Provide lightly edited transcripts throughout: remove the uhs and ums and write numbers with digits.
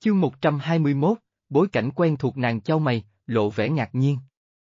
Chương 121, bối cảnh quen thuộc. Nàng chau mày, lộ vẻ ngạc nhiên.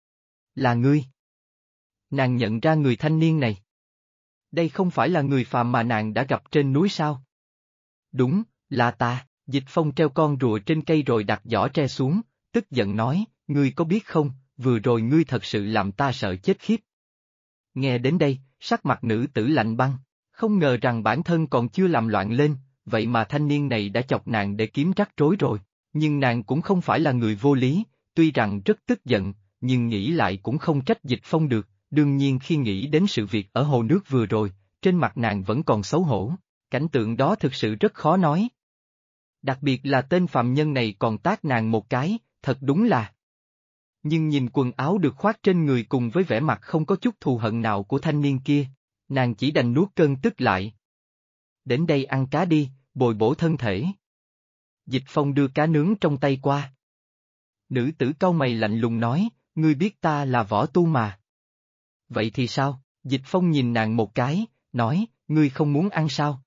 Là ngươi? Nàng nhận ra người thanh niên này. Đây không phải là người phàm mà nàng đã gặp trên núi sao? Đúng, là ta. Dịch Phong treo con rùa trên cây rồi đặt giỏ tre xuống, tức giận nói, ngươi có biết không, vừa rồi ngươi thật sự làm ta sợ chết khiếp. Nghe đến đây, sắc mặt nữ tử lạnh băng, không ngờ rằng bản thân còn chưa làm loạn lên, vậy mà thanh niên này đã chọc nàng để kiếm rắc rối rồi, nhưng nàng cũng không phải là người vô lý, tuy rằng rất tức giận, nhưng nghĩ lại cũng không trách Dịch Phong được, đương nhiên khi nghĩ đến sự việc ở hồ nước vừa rồi, trên mặt nàng vẫn còn xấu hổ, cảnh tượng đó thực sự rất khó nói. Đặc biệt là tên phạm nhân này còn tát nàng một cái, thật đúng là. Nhưng nhìn quần áo được khoác trên người cùng với vẻ mặt không có chút thù hận nào của thanh niên kia, nàng chỉ đành nuốt cơn tức lại. Đến đây ăn cá đi, bồi bổ thân thể. Dịch Phong đưa cá nướng trong tay qua. Nữ tử cau mày lạnh lùng nói, ngươi biết ta là võ tu mà. Vậy thì sao? Dịch Phong nhìn nàng một cái, nói, ngươi không muốn ăn sao?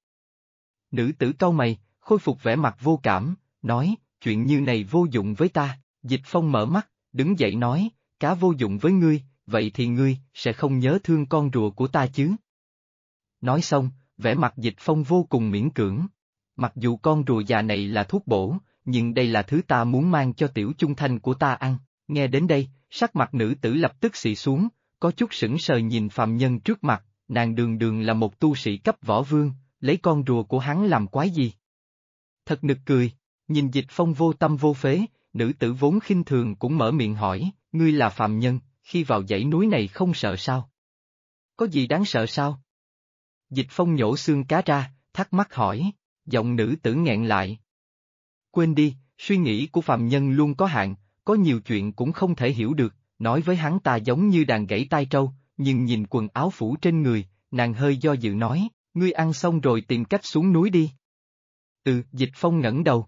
Nữ tử cau mày, khôi phục vẻ mặt vô cảm, nói, chuyện như này vô dụng với ta. Dịch Phong mở mắt, đứng dậy nói, cá vô dụng với ngươi, vậy thì ngươi sẽ không nhớ thương con rùa của ta chứ? Nói xong, vẻ mặt Dịch Phong vô cùng miễn cưỡng. Mặc dù con rùa già này là thuốc bổ, nhưng đây là thứ ta muốn mang cho tiểu chung thanh của ta ăn. Nghe đến đây, sắc mặt nữ tử lập tức xị xuống, có chút sững sờ nhìn phàm nhân trước mặt, nàng đường đường là một tu sĩ cấp võ vương, lấy con rùa của hắn làm quái gì? Thật nực cười, nhìn Dịch Phong vô tâm vô phế, nữ tử vốn khinh thường cũng mở miệng hỏi, ngươi là phàm nhân, khi vào dãy núi này không sợ sao? Có gì đáng sợ sao? Dịch Phong nhổ xương cá ra, thắc mắc hỏi, giọng nữ tử nghẹn lại. Quên đi, suy nghĩ của phàm nhân luôn có hạn, có nhiều chuyện cũng không thể hiểu được, nói với hắn ta giống như đàn gãy tai trâu, nhưng nhìn quần áo phủ trên người, nàng hơi do dự nói, ngươi ăn xong rồi tìm cách xuống núi đi. Dịch Phong ngẩng đầu.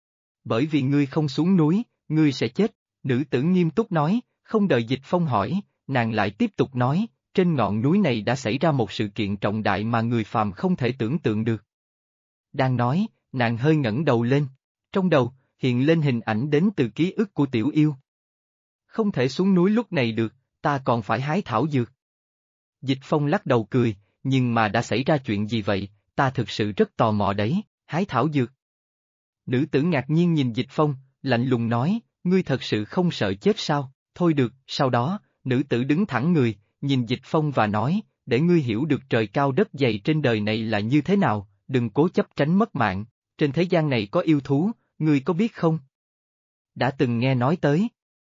Bởi vì ngươi không xuống núi, ngươi sẽ chết, nữ tử nghiêm túc nói, không đợi Dịch Phong hỏi, nàng lại tiếp tục nói, trên ngọn núi này đã xảy ra một sự kiện trọng đại mà người phàm không thể tưởng tượng được. Đang nói, nàng hơi ngẩng đầu lên, trong đầu, hiện lên hình ảnh đến từ ký ức của tiểu yêu. Không thể xuống núi lúc này được, ta còn phải hái thảo dược. Dịch Phong lắc đầu cười, nhưng mà đã xảy ra chuyện gì vậy, ta thực sự rất tò mò đấy, hái thảo dược. Nữ tử ngạc nhiên nhìn Dịch Phong, lạnh lùng nói, ngươi thật sự không sợ chết sao, thôi được, sau đó, nữ tử đứng thẳng người, nhìn Dịch Phong và nói, để ngươi hiểu được trời cao đất dày trên đời này là như thế nào, đừng cố chấp tránh mất mạng, trên thế gian này có yêu thú, ngươi có biết không? Đã từng nghe nói tới.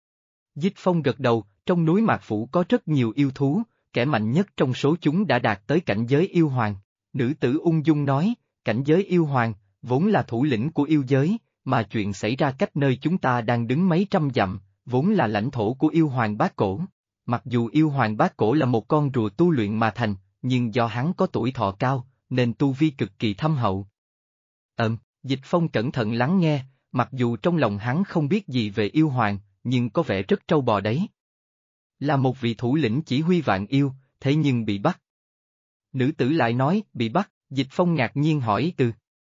Dịch Phong gật đầu, trong núi Mạc Phủ có rất nhiều yêu thú, kẻ mạnh nhất trong số chúng đã đạt tới cảnh giới yêu hoàng. Nữ tử ung dung nói, cảnh giới yêu hoàng, vốn là thủ lĩnh của yêu giới, mà chuyện xảy ra cách nơi chúng ta đang đứng mấy trăm dặm, vốn là lãnh thổ của yêu hoàng Bát Cổ. Mặc dù yêu hoàng Bát Cổ là một con rùa tu luyện mà thành, nhưng do hắn có tuổi thọ cao, nên tu vi cực kỳ thâm hậu. Dịch Phong cẩn thận lắng nghe, mặc dù trong lòng hắn không biết gì về yêu hoàng, nhưng có vẻ rất trâu bò đấy. Là một vị thủ lĩnh chỉ huy vạn yêu, thế nhưng bị bắt. Nữ tử lại nói, bị bắt, Dịch Phong ngạc nhiên hỏi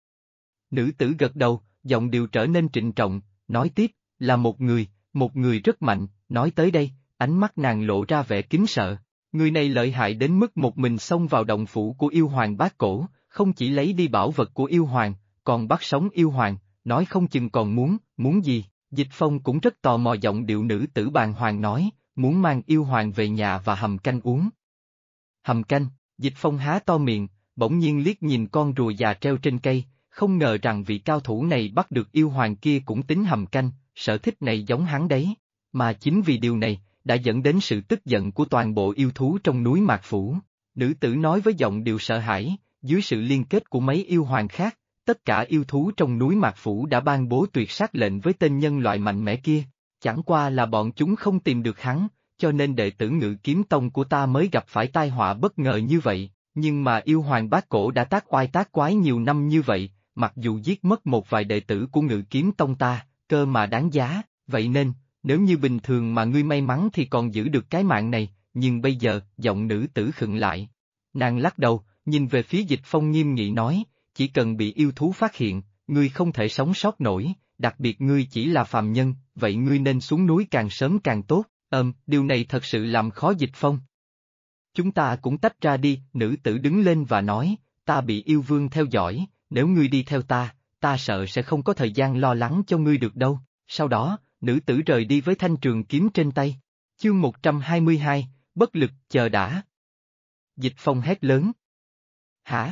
Nữ tử gật đầu, giọng điệu trở nên trịnh trọng, nói tiếp, là một người rất mạnh, nói tới đây, ánh mắt nàng lộ ra vẻ kính sợ. Người này lợi hại đến mức một mình xông vào động phủ của yêu hoàng Bát Cổ, không chỉ lấy đi bảo vật của yêu hoàng, còn bắt sống yêu hoàng, nói không chừng còn muốn gì. Dịch Phong cũng rất tò mò giọng điệu nữ tử bàng hoàng nói, muốn mang yêu hoàng về nhà và hầm canh uống. Hầm canh, Dịch Phong há to miệng, bỗng nhiên liếc nhìn con rùa già treo trên cây, không ngờ rằng vị cao thủ này bắt được yêu hoàng kia cũng tính hầm canh, sở thích này giống hắn đấy, mà chính vì điều này, đã dẫn đến sự tức giận của toàn bộ yêu thú trong núi Mạc Phủ. Nữ tử nói với giọng điệu sợ hãi, dưới sự liên kết của mấy yêu hoàng khác, tất cả yêu thú trong núi Mạc Phủ đã ban bố tuyệt sát lệnh với tên nhân loại mạnh mẽ kia, chẳng qua là bọn chúng không tìm được hắn, cho nên đệ tử Ngự Kiếm Tông của ta mới gặp phải tai họa bất ngờ như vậy, nhưng mà yêu hoàng Bát Cổ đã tác oai tác quái nhiều năm như vậy, mặc dù giết mất một vài đệ tử của Ngự Kiếm Tông ta, cơ mà đáng giá, vậy nên, nếu như bình thường mà ngươi may mắn thì còn giữ được cái mạng này, nhưng bây giờ, giọng nữ tử khựng lại. Nàng lắc đầu, nhìn về phía Dịch Phong nghiêm nghị nói, chỉ cần bị yêu thú phát hiện, ngươi không thể sống sót nổi, đặc biệt ngươi chỉ là phàm nhân, vậy ngươi nên xuống núi càng sớm càng tốt, điều này thật sự làm khó Dịch Phong. Chúng ta cũng tách ra đi, nữ tử đứng lên và nói, ta bị yêu vương theo dõi, nếu ngươi đi theo ta sợ sẽ không có thời gian lo lắng cho ngươi được đâu. Sau đó, nữ tử rời đi với thanh trường kiếm trên tay. Chương 122, bất lực, chờ đã. Dịch Phong hét lớn. Hả?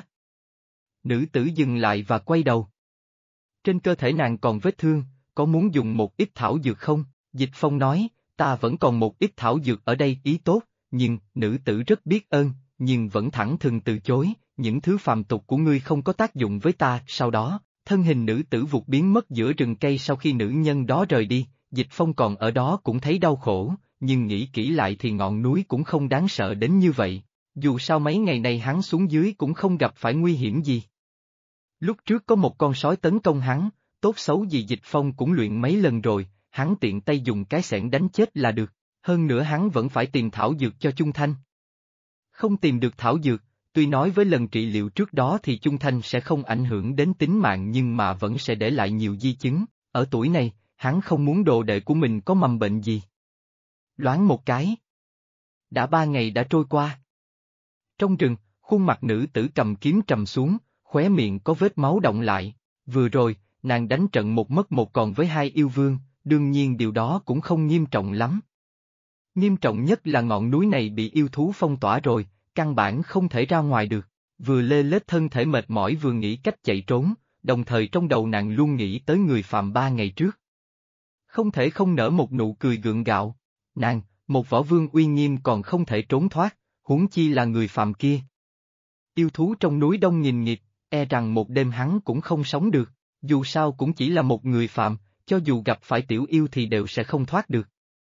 Nữ tử dừng lại và quay đầu. Trên cơ thể nàng còn vết thương, có muốn dùng một ít thảo dược không? Dịch Phong nói, ta vẫn còn một ít thảo dược ở đây, ý tốt, nhưng, nữ tử rất biết ơn, nhưng vẫn thẳng thừng từ chối, những thứ phàm tục của ngươi không có tác dụng với ta. Sau đó, thân hình nữ tử vụt biến mất giữa rừng cây. Sau khi nữ nhân đó rời đi, Dịch Phong còn ở đó cũng thấy đau khổ, nhưng nghĩ kỹ lại thì ngọn núi cũng không đáng sợ đến như vậy. Dù sao mấy ngày này hắn xuống dưới cũng không gặp phải nguy hiểm gì. Lúc trước có một con sói tấn công hắn, tốt xấu gì Dịch Phong cũng luyện mấy lần rồi, hắn tiện tay dùng cái xẻng đánh chết là được, hơn nữa hắn vẫn phải tìm thảo dược cho Chung Thanh. Không tìm được thảo dược, tuy nói với lần trị liệu trước đó thì Chung Thanh sẽ không ảnh hưởng đến tính mạng nhưng mà vẫn sẽ để lại nhiều di chứng, ở tuổi này, hắn không muốn đồ đệ của mình có mầm bệnh gì. Loáng một cái. Đã 3 ngày đã trôi qua. Trong rừng, khuôn mặt nữ tử cầm kiếm trầm xuống, khóe miệng có vết máu đọng lại. Vừa rồi, nàng đánh trận một mất một còn với 2 yêu vương, đương nhiên điều đó cũng không nghiêm trọng lắm. Nghiêm trọng nhất là ngọn núi này bị yêu thú phong tỏa rồi, căn bản không thể ra ngoài được. Vừa lê lết thân thể mệt mỏi vừa nghĩ cách chạy trốn, đồng thời trong đầu nàng luôn nghĩ tới người phạm 3 ngày trước. Không thể không nở một nụ cười gượng gạo. Nàng, một võ vương uy nghiêm còn không thể trốn thoát, huống chi là người phạm kia. Yêu thú trong núi đông nghìn nghịt, e rằng một đêm hắn cũng không sống được, dù sao cũng chỉ là một người phạm, cho dù gặp phải tiểu yêu thì đều sẽ không thoát được.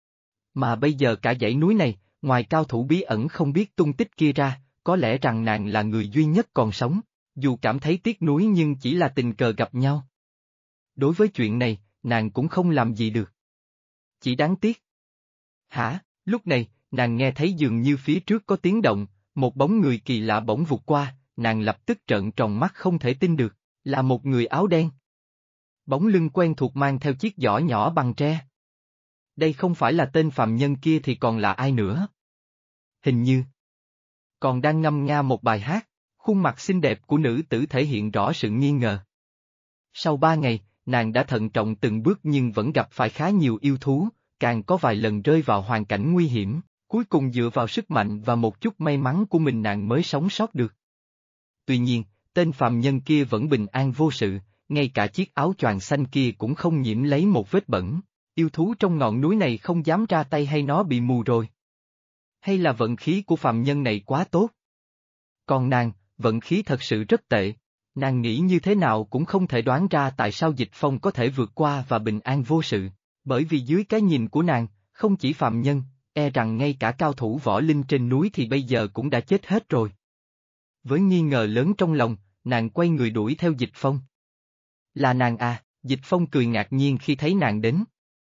Mà bây giờ cả dãy núi này, ngoài cao thủ bí ẩn không biết tung tích kia ra, có lẽ rằng nàng là người duy nhất còn sống, dù cảm thấy tiếc nuối nhưng chỉ là tình cờ gặp nhau. Đối với chuyện này, nàng cũng không làm gì được. Chỉ đáng tiếc. Hả? Lúc này, nàng nghe thấy dường như phía trước có tiếng động, một bóng người kỳ lạ bỗng vụt qua, nàng lập tức trợn tròn mắt không thể tin được, là một người áo đen. Bóng lưng quen thuộc mang theo chiếc giỏ nhỏ bằng tre. Đây không phải là tên phàm nhân kia thì còn là ai nữa? Hình như còn đang ngâm nga một bài hát, khuôn mặt xinh đẹp của nữ tử thể hiện rõ sự nghi ngờ. Sau 3 ngày, nàng đã thận trọng từng bước nhưng vẫn gặp phải khá nhiều yêu thú, càng có vài lần rơi vào hoàn cảnh nguy hiểm, cuối cùng dựa vào sức mạnh và một chút may mắn của mình nàng mới sống sót được. Tuy nhiên, tên phàm nhân kia vẫn bình an vô sự, ngay cả chiếc áo choàng xanh kia cũng không nhiễm lấy một vết bẩn. Yêu thú trong ngọn núi này không dám ra tay hay nó bị mù rồi? Hay là vận khí của phàm nhân này quá tốt? Còn nàng, vận khí thật sự rất tệ. Nàng nghĩ như thế nào cũng không thể đoán ra tại sao Dịch Phong có thể vượt qua và bình an vô sự, bởi vì dưới cái nhìn của nàng, không chỉ phàm nhân, e rằng ngay cả cao thủ võ linh trên núi thì bây giờ cũng đã chết hết rồi. Với nghi ngờ lớn trong lòng, nàng quay người đuổi theo Dịch Phong. Là nàng à? Dịch Phong cười ngạc nhiên khi thấy nàng đến.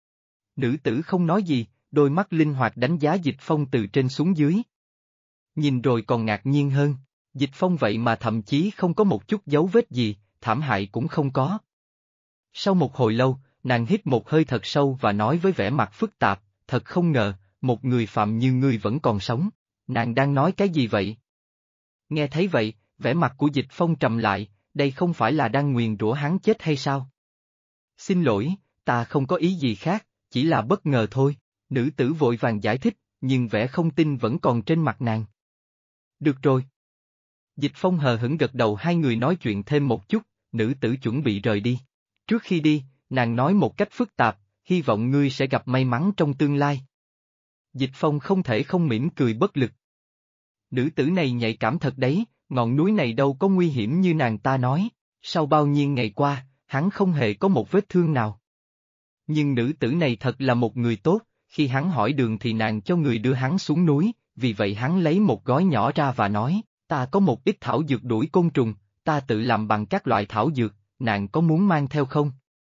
Nữ tử không nói gì, đôi mắt linh hoạt đánh giá Dịch Phong từ trên xuống dưới. Nhìn rồi còn ngạc nhiên hơn, Dịch Phong vậy mà thậm chí không có một chút dấu vết gì, thảm hại cũng không có. Sau một hồi lâu, nàng hít một hơi thật sâu và nói với vẻ mặt phức tạp, thật không ngờ, một người phạm như ngươi vẫn còn sống, nàng đang nói cái gì vậy? Nghe thấy vậy, vẻ mặt của Dịch Phong trầm lại, đây không phải là đang nguyền rủa hắn chết hay sao? Xin lỗi, ta không có ý gì khác, chỉ là bất ngờ thôi, nữ tử vội vàng giải thích, nhưng vẻ không tin vẫn còn trên mặt nàng. Được rồi. Dịch Phong hờ hững gật đầu, hai người nói chuyện thêm một chút, nữ tử chuẩn bị rời đi. Trước khi đi, nàng nói một cách phức tạp, hy vọng ngươi sẽ gặp may mắn trong tương lai. Dịch Phong không thể không mỉm cười bất lực. Nữ tử này nhạy cảm thật đấy, ngọn núi này đâu có nguy hiểm như nàng ta nói, sau bao nhiêu ngày qua, hắn không hề có một vết thương nào. Nhưng nữ tử này thật là một người tốt, khi hắn hỏi đường thì nàng cho người đưa hắn xuống núi, vì vậy hắn lấy một gói nhỏ ra và nói, ta có một ít thảo dược đuổi côn trùng, ta tự làm bằng các loại thảo dược, nàng có muốn mang theo không?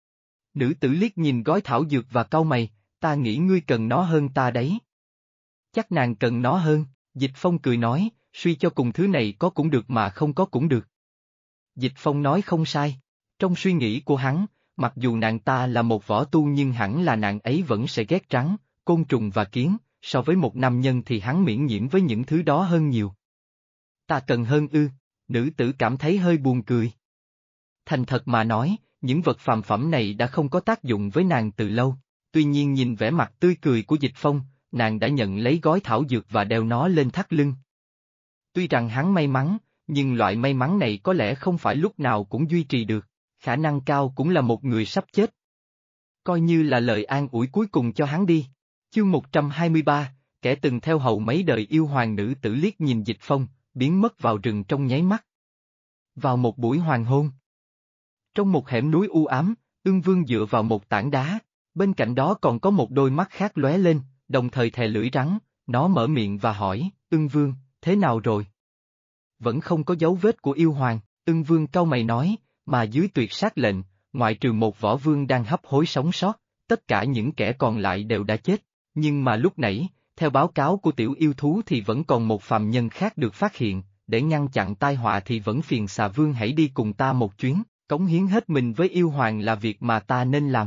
Nữ tử liếc nhìn gói thảo dược và cau mày, ta nghĩ ngươi cần nó hơn ta đấy. Chắc nàng cần nó hơn, Dịch Phong cười nói, suy cho cùng thứ này có cũng được mà không có cũng được. Dịch Phong nói không sai, trong suy nghĩ của hắn, mặc dù nàng ta là một võ tu nhưng hẳn là nàng ấy vẫn sẽ ghét rắn, côn trùng và kiến, so với một nam nhân thì hắn miễn nhiễm với những thứ đó hơn nhiều. Ta cần hơn ư, nữ tử cảm thấy hơi buồn cười. Thành thật mà nói, những vật phàm phẩm này đã không có tác dụng với nàng từ lâu, tuy nhiên nhìn vẻ mặt tươi cười của Dịch Phong, nàng đã nhận lấy gói thảo dược và đeo nó lên thắt lưng. Tuy rằng hắn may mắn, nhưng loại may mắn này có lẽ không phải lúc nào cũng duy trì được, khả năng cao cũng là một người sắp chết. Coi như là lời an ủi cuối cùng cho hắn đi. Chương 123, kẻ từng theo hầu mấy đời yêu hoàng nữ tử liếc nhìn Dịch Phong, biến mất vào rừng trong nháy mắt. Vào một buổi hoàng hôn. Trong một hẻm núi u ám, Ưng Vương dựa vào một tảng đá, bên cạnh đó còn có một đôi mắt khác lóe lên, đồng thời thè lưỡi rắn, nó mở miệng và hỏi, Ưng Vương, thế nào rồi? Vẫn không có dấu vết của yêu hoàng, Ưng Vương cau mày nói, mà dưới tuyệt sát lệnh, ngoại trừ một võ vương đang hấp hối sống sót, tất cả những kẻ còn lại đều đã chết, nhưng mà lúc nãy, theo báo cáo của tiểu yêu thú thì vẫn còn một phàm nhân khác được phát hiện, để ngăn chặn tai họa thì vẫn phiền xà vương hãy đi cùng ta một chuyến, cống hiến hết mình với yêu hoàng là việc mà ta nên làm.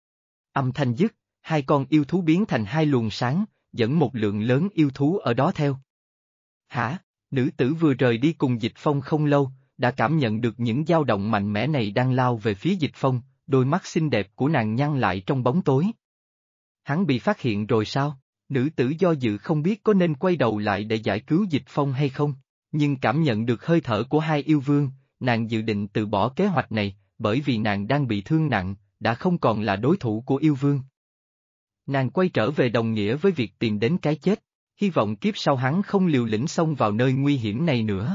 Âm thanh dứt, hai con yêu thú biến thành hai luồng sáng, dẫn một lượng lớn yêu thú ở đó theo. Hả? Nữ tử vừa rời đi cùng Dịch Phong không lâu, đã cảm nhận được những dao động mạnh mẽ này đang lao về phía Dịch Phong, đôi mắt xinh đẹp của nàng nhăn lại trong bóng tối. Hắn bị phát hiện rồi sao? Nữ tử do dự không biết có nên quay đầu lại để giải cứu Dịch Phong hay không, nhưng cảm nhận được hơi thở của hai yêu vương, nàng dự định từ bỏ kế hoạch này, bởi vì nàng đang bị thương nặng, đã không còn là đối thủ của yêu vương. Nàng quay trở về đồng nghĩa với việc tìm đến cái chết, hy vọng kiếp sau hắn không liều lĩnh xông vào nơi nguy hiểm này nữa.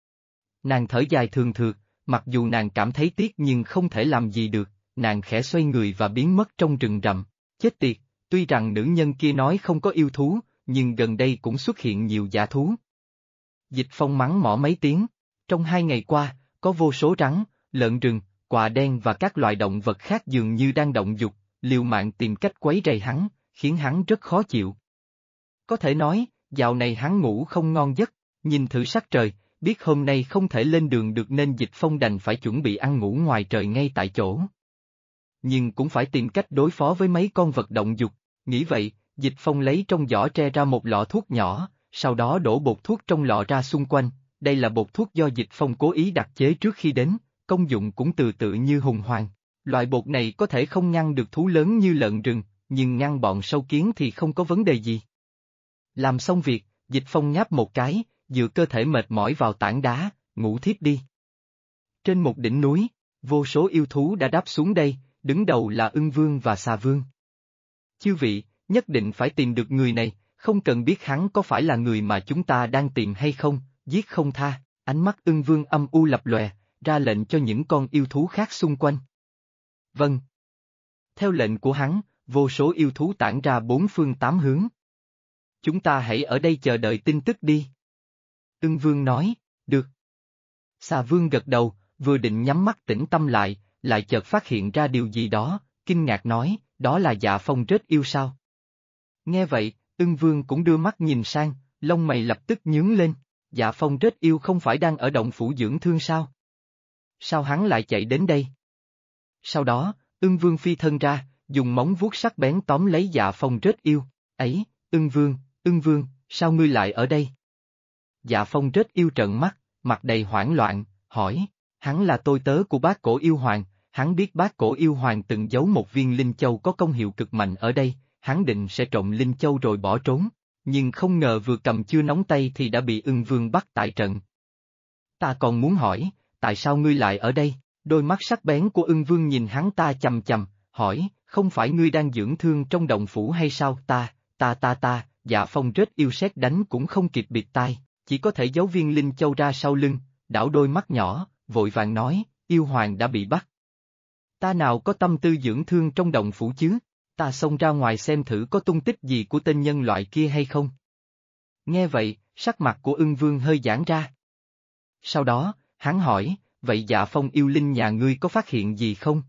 Nàng thở dài thường thượt, mặc dù nàng cảm thấy tiếc nhưng không thể làm gì được, nàng khẽ xoay người và biến mất trong rừng rậm. Chết tiệt, tuy rằng nữ nhân kia nói không có yêu thú, nhưng gần đây cũng xuất hiện nhiều dã thú. Dịch Phong mắng mỏ mấy tiếng, trong 2 ngày qua, có vô số rắn, lợn rừng, quạ đen và các loài động vật khác dường như đang động dục, liều mạng tìm cách quấy rầy hắn, khiến hắn rất khó chịu. Có thể nói, dạo này hắn ngủ không ngon giấc, nhìn thử sắc trời, biết hôm nay không thể lên đường được nên Dịch Phong đành phải chuẩn bị ăn ngủ ngoài trời ngay tại chỗ. Nhưng cũng phải tìm cách đối phó với mấy con vật động dục, nghĩ vậy, Dịch Phong lấy trong giỏ tre ra một lọ thuốc nhỏ, sau đó đổ bột thuốc trong lọ ra xung quanh, đây là bột thuốc do Dịch Phong cố ý đặc chế trước khi đến, công dụng cũng tự như hùng hoàng. Loại bột này có thể không ngăn được thú lớn như lợn rừng, nhưng ngăn bọn sâu kiến thì không có vấn đề gì. Làm xong việc, Dịch Phong nháp một cái, dựa cơ thể mệt mỏi vào tảng đá, ngủ thiếp đi. Trên một đỉnh núi, vô số yêu thú đã đáp xuống đây, đứng đầu là Ưng Vương và Xà Vương. Chư vị, nhất định phải tìm được người này, không cần biết hắn có phải là người mà chúng ta đang tìm hay không, giết không tha, ánh mắt Ưng Vương âm u lập lòe, ra lệnh cho những con yêu thú khác xung quanh. Vâng. Theo lệnh của hắn, vô số yêu thú tản ra 4 phương 8 hướng. Chúng ta hãy ở đây chờ đợi tin tức đi. Ưng Vương nói, được. Xà Vương gật đầu, vừa định nhắm mắt tĩnh tâm lại chợt phát hiện ra điều gì đó, kinh ngạc nói, đó là Dạ Phong rết yêu sao? Nghe vậy, Ưng Vương cũng đưa mắt nhìn sang, lông mày lập tức nhướng lên, Dạ Phong rết yêu không phải đang ở động phủ dưỡng thương sao? Sao hắn lại chạy đến đây? Sau đó, Ưng Vương phi thân ra, dùng móng vuốt sắc bén tóm lấy Dạ Phong rết yêu, ấy, Ưng Vương, sao ngươi lại ở đây? Dạ Phong rết yêu trợn mắt, mặt đầy hoảng loạn, hỏi, hắn là tôi tớ của bác cổ yêu hoàng, hắn biết bác cổ yêu hoàng từng giấu một viên linh châu có công hiệu cực mạnh ở đây, hắn định sẽ trộm linh châu rồi bỏ trốn, nhưng không ngờ vừa cầm chưa nóng tay thì đã bị Ưng Vương bắt tại trận. Ta còn muốn hỏi, tại sao ngươi lại ở đây? Đôi mắt sắc bén của Ưng Vương nhìn hắn ta chằm chằm, hỏi, không phải ngươi đang dưỡng thương trong động phủ hay sao? Dạ Phong rết yêu sét đánh cũng không kịp bịt tai, chỉ có thể giấu viên linh châu ra sau lưng, đảo đôi mắt nhỏ, vội vàng nói, yêu hoàng đã bị bắt. Ta nào có tâm tư dưỡng thương trong động phủ chứ, ta xông ra ngoài xem thử có tung tích gì của tên nhân loại kia hay không. Nghe vậy, sắc mặt của Ưng Vương hơi giãn ra. Sau đó, hắn hỏi, vậy Dạ Phong yêu linh nhà ngươi có phát hiện gì không?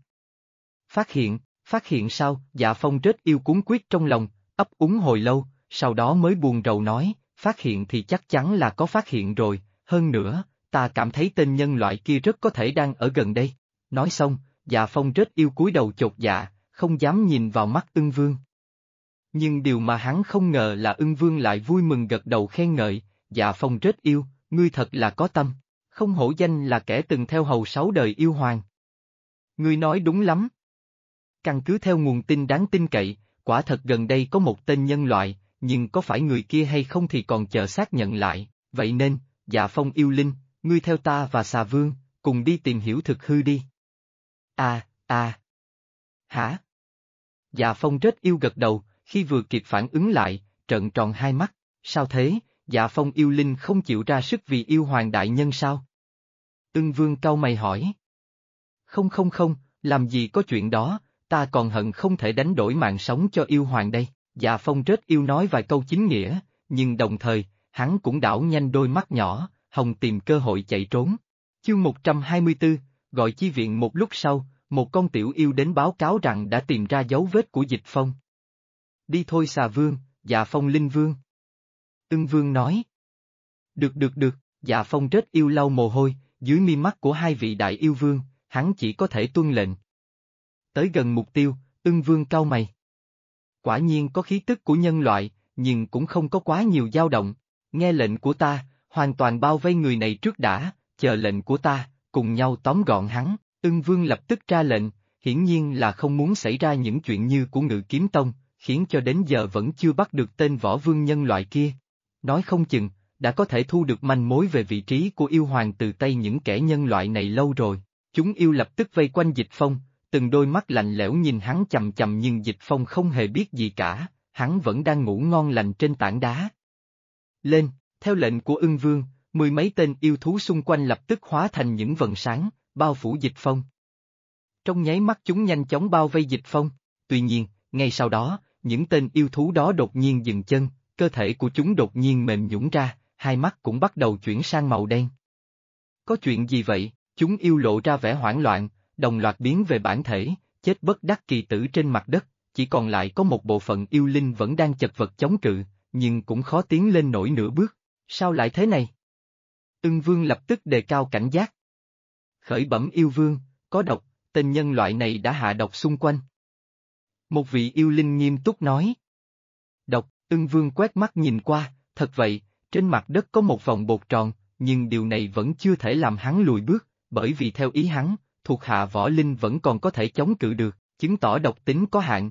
Phát hiện sao? Dạ Phong rết yêu cuống quýt trong lòng, ấp úng hồi lâu, sau đó mới buồn rầu nói, phát hiện thì chắc chắn là có phát hiện rồi, hơn nữa, ta cảm thấy tên nhân loại kia rất có thể đang ở gần đây. Nói xong, Dạ Phong rất yêu cúi đầu chột dạ, không dám nhìn vào mắt Ưng Vương. Nhưng điều mà hắn không ngờ là Ưng Vương lại vui mừng gật đầu khen ngợi, Dạ Phong rất yêu, ngươi thật là có tâm, không hổ danh là kẻ từng theo hầu 6 đời yêu hoàng. Ngươi nói đúng lắm. Căn cứ theo nguồn tin đáng tin cậy, quả thật gần đây có một tên nhân loại, nhưng có phải người kia hay không thì còn chờ xác nhận lại, vậy nên, Dạ Phong yêu linh, ngươi theo ta và Xà Vương, cùng đi tìm hiểu thực hư đi. Hả? Dạ Phong rất yêu gật đầu, khi vừa kịp phản ứng lại, trợn tròn hai mắt, sao thế, Dạ Phong yêu linh không chịu ra sức vì yêu hoàng đại nhân sao? Ưng Vương cau mày hỏi. Không, làm gì có chuyện đó, ta còn hận không thể đánh đổi mạng sống cho yêu hoàng đây. Dạ Phong rất yêu nói vài câu chính nghĩa, nhưng đồng thời, hắn cũng đảo nhanh đôi mắt nhỏ, hòng tìm cơ hội chạy trốn. Chương 124, gọi chi viện. Một lúc sau, một con tiểu yêu đến báo cáo rằng đã tìm ra dấu vết của Dịch Phong. Đi thôi Xà Vương, Dạ Phong Linh Vương. Ưng Vương nói. Được, Dạ Phong rất yêu lau mồ hôi, dưới mi mắt của hai vị đại yêu vương, hắn chỉ có thể tuân lệnh. Tới gần mục tiêu, Ưng Vương cau mày. Quả nhiên có khí tức của nhân loại, nhưng cũng không có quá nhiều dao động. Nghe lệnh của ta, hoàn toàn bao vây người này trước đã, chờ lệnh của ta, cùng nhau tóm gọn hắn. Ưng Vương lập tức ra lệnh, hiển nhiên là không muốn xảy ra những chuyện như của Ngự Kiếm Tông, khiến cho đến giờ vẫn chưa bắt được tên võ vương nhân loại kia. Nói không chừng, đã có thể thu được manh mối về vị trí của yêu hoàng từ tay những kẻ nhân loại này lâu rồi. Chúng yêu lập tức vây quanh Dịch Phong, từng đôi mắt lạnh lẽo nhìn hắn chằm chằm, nhưng Dịch Phong không hề biết gì cả, hắn vẫn đang ngủ ngon lành trên tảng đá. Lên, theo lệnh của Ưng Vương, 10 mấy tên yêu thú xung quanh lập tức hóa thành những vầng sáng, bao phủ Dịch Phong. Trong nháy mắt chúng nhanh chóng bao vây Dịch Phong, tuy nhiên, ngay sau đó, những tên yêu thú đó đột nhiên dừng chân, cơ thể của chúng đột nhiên mềm nhũn ra, hai mắt cũng bắt đầu chuyển sang màu đen. Có chuyện gì vậy? Chúng yêu lộ ra vẻ hoảng loạn, đồng loạt biến về bản thể, chết bất đắc kỳ tử trên mặt đất, chỉ còn lại có một bộ phận yêu linh vẫn đang chật vật chống cự, nhưng cũng khó tiến lên nổi nửa bước. Sao lại thế này? Ưng Vương lập tức đề cao cảnh giác. Khởi bẩm yêu vương, có độc, tên nhân loại này đã hạ độc xung quanh. Một vị yêu linh nghiêm túc nói. Độc, Ưng Vương quét mắt nhìn qua, thật vậy, trên mặt đất có một vòng bột tròn, nhưng điều này vẫn chưa thể làm hắn lùi bước, bởi vì theo ý hắn, thuộc hạ võ linh vẫn còn có thể chống cự được, chứng tỏ độc tính có hạn.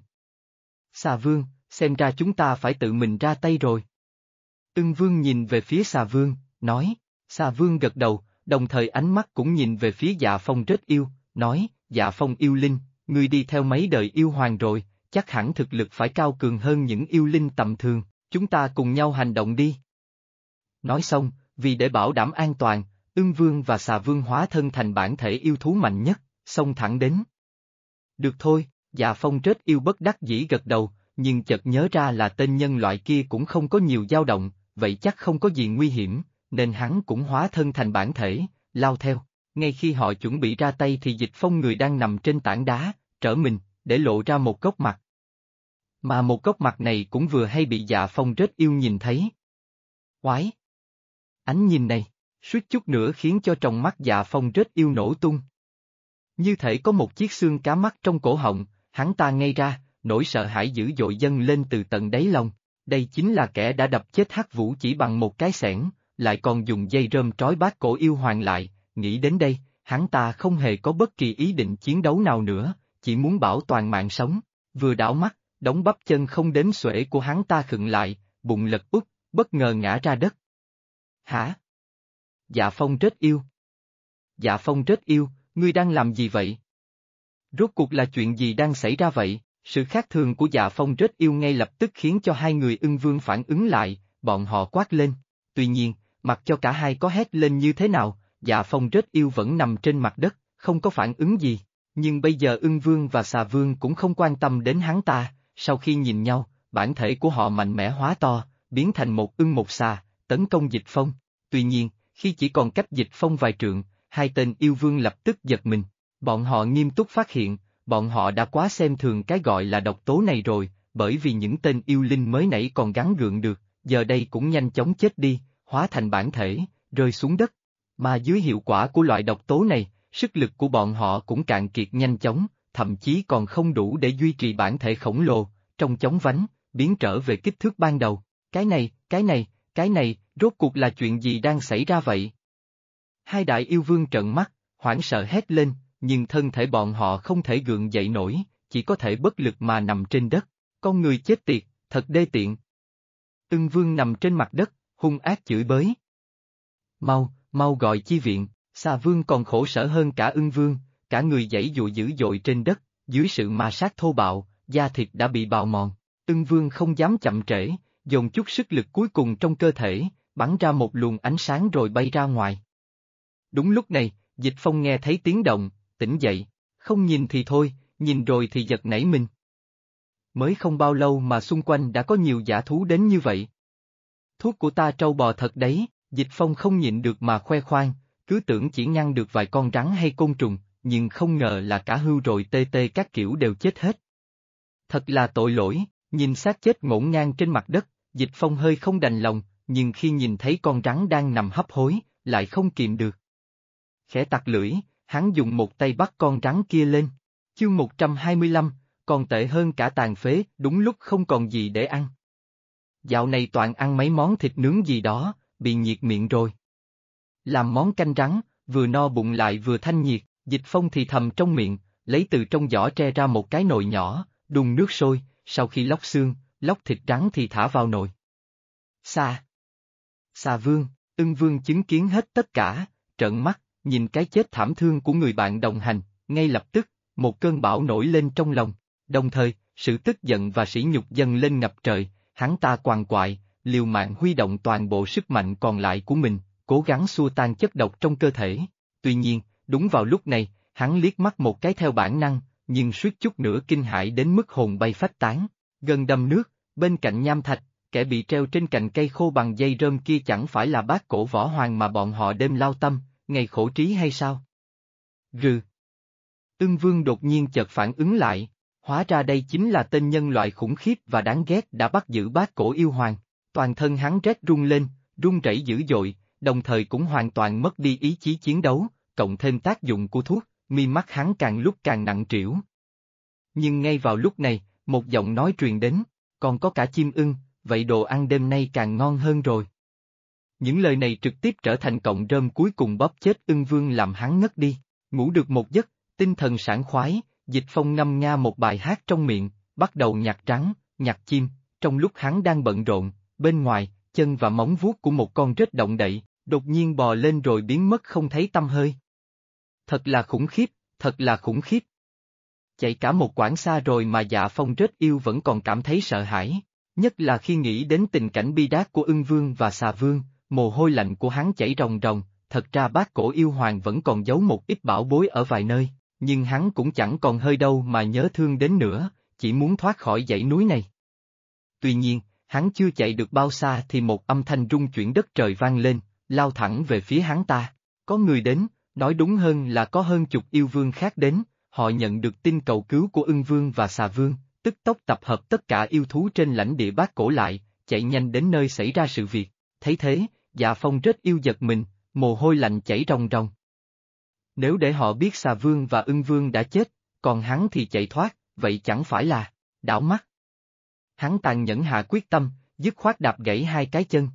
Xà Vương, xem ra chúng ta phải tự mình ra tay rồi. Ưng Vương nhìn về phía Xà Vương, nói. Xà Vương gật đầu, đồng thời ánh mắt cũng nhìn về phía Dạ Phong rất yêu, nói, Dạ Phong yêu linh, ngươi đi theo mấy đời yêu hoàng rồi, chắc hẳn thực lực phải cao cường hơn những yêu linh tầm thường, chúng ta cùng nhau hành động đi. Nói xong, vì để bảo đảm an toàn, Ưng Vương và Xà Vương hóa thân thành bản thể yêu thú mạnh nhất, xông thẳng đến. Được thôi, Dạ Phong rất yêu bất đắc dĩ gật đầu, nhưng chợt nhớ ra là tên nhân loại kia cũng không có nhiều dao động, vậy chắc không có gì nguy hiểm, nên hắn cũng hóa thân thành bản thể, lao theo. Ngay khi họ chuẩn bị ra tay thì Dịch Phong người đang nằm trên tảng đá, trở mình, để lộ ra một góc mặt. Mà một góc mặt này cũng vừa hay bị Dạ Phong rất yêu nhìn thấy. Oái! Ánh nhìn này, suýt chút nữa khiến cho tròng mắt Dạ Phong rất yêu nổ tung. Như thể có một chiếc xương cá mắc trong cổ họng, hắn ta ngây ra, nỗi sợ hãi dữ dội dâng lên từ tận đáy lòng. Đây chính là kẻ đã đập chết Hắc Vũ chỉ bằng một cái xẻng, lại còn dùng dây rơm trói bát cổ yêu hoàng lại. Nghĩ đến đây, hắn ta không hề có bất kỳ ý định chiến đấu nào nữa, chỉ muốn bảo toàn mạng sống. Vừa đảo mắt, đống bắp chân không đếm xuể của hắn ta khựng lại, bụng lật úp, bất ngờ ngã ra đất. Hả? Dạ Phong rất yêu. Dạ Phong rất yêu, ngươi đang làm gì vậy? Rốt cuộc là chuyện gì đang xảy ra vậy? Sự khác thường của Dạ Phong rất yêu ngay lập tức khiến cho hai người Ưng Vương phản ứng lại, bọn họ quát lên. Tuy nhiên, mặc cho cả hai có hét lên như thế nào, Dạ Phong rất yêu vẫn nằm trên mặt đất, không có phản ứng gì. Nhưng bây giờ Ưng Vương và Xà Vương cũng không quan tâm đến hắn ta, sau khi nhìn nhau, bản thể của họ mạnh mẽ hóa to, biến thành một ưng một xà, tấn công Dịch Phong. Tuy nhiên, khi chỉ còn cách Dịch Phong vài trượng, hai tên yêu vương lập tức giật mình. Bọn họ nghiêm túc phát hiện, bọn họ đã quá xem thường cái gọi là độc tố này rồi, bởi vì những tên yêu linh mới nãy còn gắng gượng được, giờ đây cũng nhanh chóng chết đi, hóa thành bản thể, rơi xuống đất. Mà dưới hiệu quả của loại độc tố này, sức lực của bọn họ cũng cạn kiệt nhanh chóng, thậm chí còn không đủ để duy trì bản thể khổng lồ, trong chóng vánh, biến trở về kích thước ban đầu. Cái này, rốt cuộc là chuyện gì đang xảy ra vậy? Hai đại yêu vương trợn mắt, hoảng sợ hét lên, nhưng thân thể bọn họ không thể gượng dậy nổi, chỉ có thể bất lực mà nằm trên đất. Con người chết tiệt, thật đê tiện. Ưng vương nằm trên mặt đất, hung ác chửi bới. Mau gọi chi viện, Xà vương còn khổ sở hơn cả ưng vương, cả người giãy giụa dữ dội trên đất, dưới sự ma sát thô bạo, da thịt đã bị bào mòn. Ưng vương không dám chậm trễ, dồn chút sức lực cuối cùng trong cơ thể, bắn ra một luồng ánh sáng rồi bay ra ngoài. Đúng lúc này, Dịch Phong nghe thấy tiếng động, tỉnh dậy, không nhìn thì thôi, nhìn rồi thì giật nảy mình. Mới không bao lâu mà xung quanh đã có nhiều dã thú đến như vậy. Thuốc của ta trâu bò thật đấy, Dịch Phong không nhịn được mà khoe khoang, cứ tưởng chỉ ngăn được vài con rắn hay côn trùng, nhưng không ngờ là cả hươu rồi tê tê các kiểu đều chết hết. Thật là tội lỗi, nhìn xác chết ngổn ngang trên mặt đất, Dịch Phong hơi không đành lòng, nhưng khi nhìn thấy con rắn đang nằm hấp hối, lại không kìm được. Khẽ tặc lưỡi, hắn dùng một tay bắt con rắn kia lên. Chương 125, còn tệ hơn cả tàn phế, đúng lúc không còn gì để ăn. Dạo này toàn ăn mấy món thịt nướng gì đó, bị nhiệt miệng rồi. Làm món canh rắn, vừa no bụng lại vừa thanh nhiệt, Dịch Phong thì thầm trong miệng, lấy từ trong giỏ tre ra một cái nồi nhỏ, đun nước sôi, sau khi lóc xương, lóc thịt rắn thì thả vào nồi. Xà vương, ưng vương chứng kiến hết tất cả, trợn mắt, nhìn cái chết thảm thương của người bạn đồng hành, ngay lập tức, một cơn bão nổi lên trong lòng, đồng thời, sự tức giận và sỉ nhục dâng lên ngập trời, hắn ta quằn quại, liều mạng huy động toàn bộ sức mạnh còn lại của mình, cố gắng xua tan chất độc trong cơ thể. Tuy nhiên, đúng vào lúc này, hắn liếc mắt một cái theo bản năng, nhưng suýt chút nữa kinh hãi đến mức hồn bay phách tán. Gần đầm nước, bên cạnh nham thạch, kẻ bị treo trên cành cây khô bằng dây rơm kia chẳng phải là Bác Cổ Võ Hoàng mà bọn họ đêm lao tâm, ngày khổ trí hay sao? Rừ. Ưng Vương đột nhiên chợt phản ứng lại, hóa ra đây chính là tên nhân loại khủng khiếp và đáng ghét đã bắt giữ Bác Cổ Yêu Hoàng. Toàn thân hắn rét run lên, run rẩy dữ dội, đồng thời cũng hoàn toàn mất đi ý chí chiến đấu, cộng thêm tác dụng của thuốc, mi mắt hắn càng lúc càng nặng trĩu. Nhưng ngay vào lúc này, một giọng nói truyền đến, còn có cả chim ưng, vậy đồ ăn đêm nay càng ngon hơn rồi. Những lời này trực tiếp trở thành cọng rơm cuối cùng bóp chết Ưng Vương làm hắn ngất đi, ngủ được một giấc, tinh thần sảng khoái, Dịch Phong ngâm nga một bài hát trong miệng, bắt đầu nhặt rắn, nhặt chim, trong lúc hắn đang bận rộn, bên ngoài, chân và móng vuốt của một con rết động đậy, đột nhiên bò lên rồi biến mất không thấy tăm hơi. Thật là khủng khiếp, thật là khủng khiếp. Chạy cả một quãng xa rồi mà Dạ Phong rết yêu vẫn còn cảm thấy sợ hãi, nhất là khi nghĩ đến tình cảnh bi đát của Ưng Vương và Xà Vương, mồ hôi lạnh của hắn chảy ròng ròng, thật ra Bác Cổ Yêu Hoàng vẫn còn giấu một ít bảo bối ở vài nơi, nhưng hắn cũng chẳng còn hơi đâu mà nhớ thương đến nữa, chỉ muốn thoát khỏi dãy núi này. Tuy nhiên, hắn chưa chạy được bao xa thì một âm thanh rung chuyển đất trời vang lên, lao thẳng về phía hắn ta. Có người đến, nói đúng hơn là có hơn chục yêu vương khác đến, họ nhận được tin cầu cứu của Ưng Vương và Xà Vương, tức tốc tập hợp tất cả yêu thú trên lãnh địa Bác Cổ lại, chạy nhanh đến nơi xảy ra sự việc. Thấy thế, Dạ Phong rất yêu giật mình, mồ hôi lạnh chảy ròng ròng. Nếu để họ biết Xà Vương và Ưng Vương đã chết, còn hắn thì chạy thoát, vậy chẳng phải là đảo mắt. Hắn tàn nhẫn hạ quyết tâm, dứt khoát đạp gãy hai cái chân.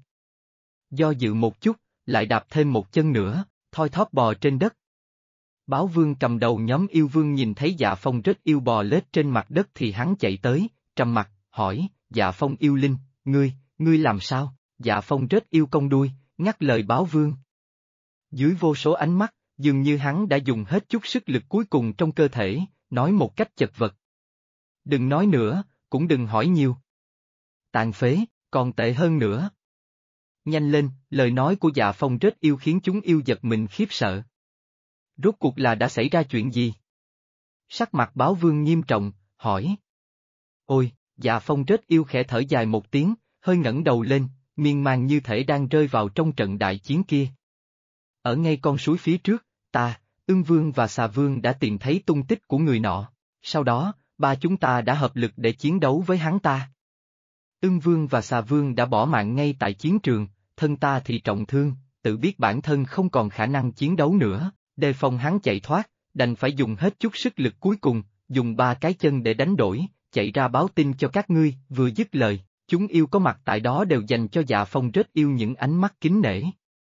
Do dự một chút, lại đạp thêm một chân nữa, thoi thóp bò trên đất. Báo Vương cầm đầu nhóm yêu vương nhìn thấy Dạ Phong rất yêu bò lết trên mặt đất thì hắn chạy tới, trầm mặt, hỏi, Dạ Phong yêu linh, ngươi làm sao? Dạ Phong rất yêu cong đuôi, ngắt lời Báo Vương. Dưới vô số ánh mắt, dường như hắn đã dùng hết chút sức lực cuối cùng trong cơ thể, nói một cách chật vật. Đừng nói nữa, cũng đừng hỏi nhiều. Tàn phế, còn tệ hơn nữa. Nhanh lên, lời nói của Dạ Phong rất yêu khiến chúng yêu giật mình khiếp sợ. Rốt cuộc là đã xảy ra chuyện gì? Sắc mặt Báo Vương nghiêm trọng, hỏi. Ôi, Dạ Phong rất yêu khẽ thở dài một tiếng, hơi ngẩng đầu lên, miên man như thể đang rơi vào trong trận đại chiến kia. Ở ngay con suối phía trước, ta, Ưng Vương và Xà Vương đã tìm thấy tung tích của người nọ, sau đó, ba chúng ta đã hợp lực để chiến đấu với hắn ta. Ưng Vương và Xà Vương đã bỏ mạng ngay tại chiến trường, thân ta thì trọng thương, tự biết bản thân không còn khả năng chiến đấu nữa, đề phòng hắn chạy thoát, đành phải dùng hết chút sức lực cuối cùng, dùng 3 cái chân để đánh đổi, chạy ra báo tin cho các ngươi. Vừa dứt lời, chúng yêu có mặt tại đó đều dành cho Dạ Phong Rết Yêu những ánh mắt kính nể.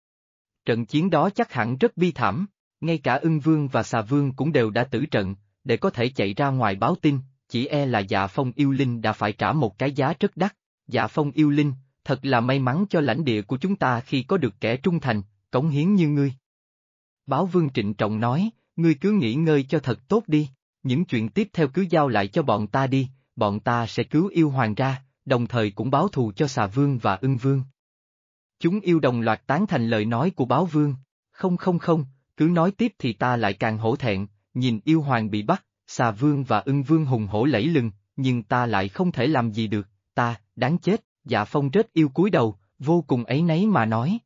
Trận chiến đó chắc hẳn rất bi thảm, ngay cả Ưng Vương và Xà Vương cũng đều đã tử trận, để có thể chạy ra ngoài báo tin, chỉ e là Dạ Phong Yêu Linh đã phải trả một cái giá rất đắt. Dạ Phong Yêu Linh, thật là may mắn cho lãnh địa của chúng ta khi có được kẻ trung thành, cống hiến như ngươi. Báo Vương trịnh trọng nói, ngươi cứ nghỉ ngơi cho thật tốt đi, những chuyện tiếp theo cứ giao lại cho bọn ta đi, bọn ta sẽ cứu yêu hoàng ra, đồng thời cũng báo thù cho Xà Vương và Ưng Vương. Chúng yêu đồng loạt tán thành lời nói của Báo Vương. Không, cứ nói tiếp thì ta lại càng hổ thẹn, nhìn yêu hoàng bị bắt, Xà Vương và Ưng Vương hùng hổ lẫy lừng, nhưng ta lại không thể làm gì được, ta, đáng chết. Dạ Phong Rết Yêu cúi đầu, vô cùng áy náy mà nói.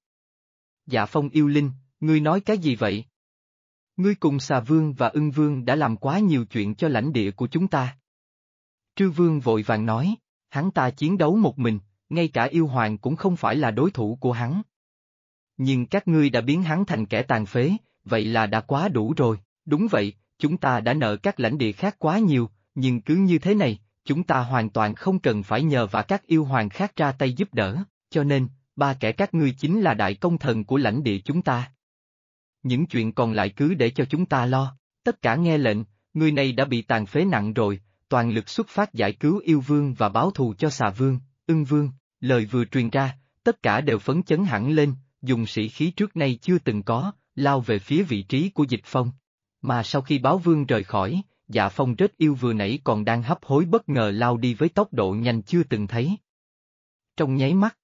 Dạ Phong Yêu Linh, ngươi nói cái gì vậy? Ngươi cùng Xà Vương và Ưng Vương đã làm quá nhiều chuyện cho lãnh địa của chúng ta. Trư Vương vội vàng nói, hắn ta chiến đấu một mình, ngay cả yêu hoàng cũng không phải là đối thủ của hắn. Nhưng các ngươi đã biến hắn thành kẻ tàn phế, vậy là đã quá đủ rồi. Đúng vậy, chúng ta đã nợ các lãnh địa khác quá nhiều, nhưng cứ như thế này, chúng ta hoàn toàn không cần phải nhờ vả các yêu hoàng khác ra tay giúp đỡ, cho nên, 3 kẻ các ngươi chính là đại công thần của lãnh địa chúng ta. Những chuyện còn lại cứ để cho chúng ta lo, tất cả nghe lệnh, người này đã bị tàn phế nặng rồi, toàn lực xuất phát giải cứu yêu vương và báo thù cho Xà Vương, Ưng Vương. Lời vừa truyền ra, tất cả đều phấn chấn hẳn lên, dùng sĩ khí trước nay chưa từng có, lao về phía vị trí của Dịch Phong. Mà sau khi Báo Vương rời khỏi, Dạ Phong Rết Yêu vừa nãy còn đang hấp hối bất ngờ lao đi với tốc độ nhanh chưa từng thấy. Trong nháy mắt,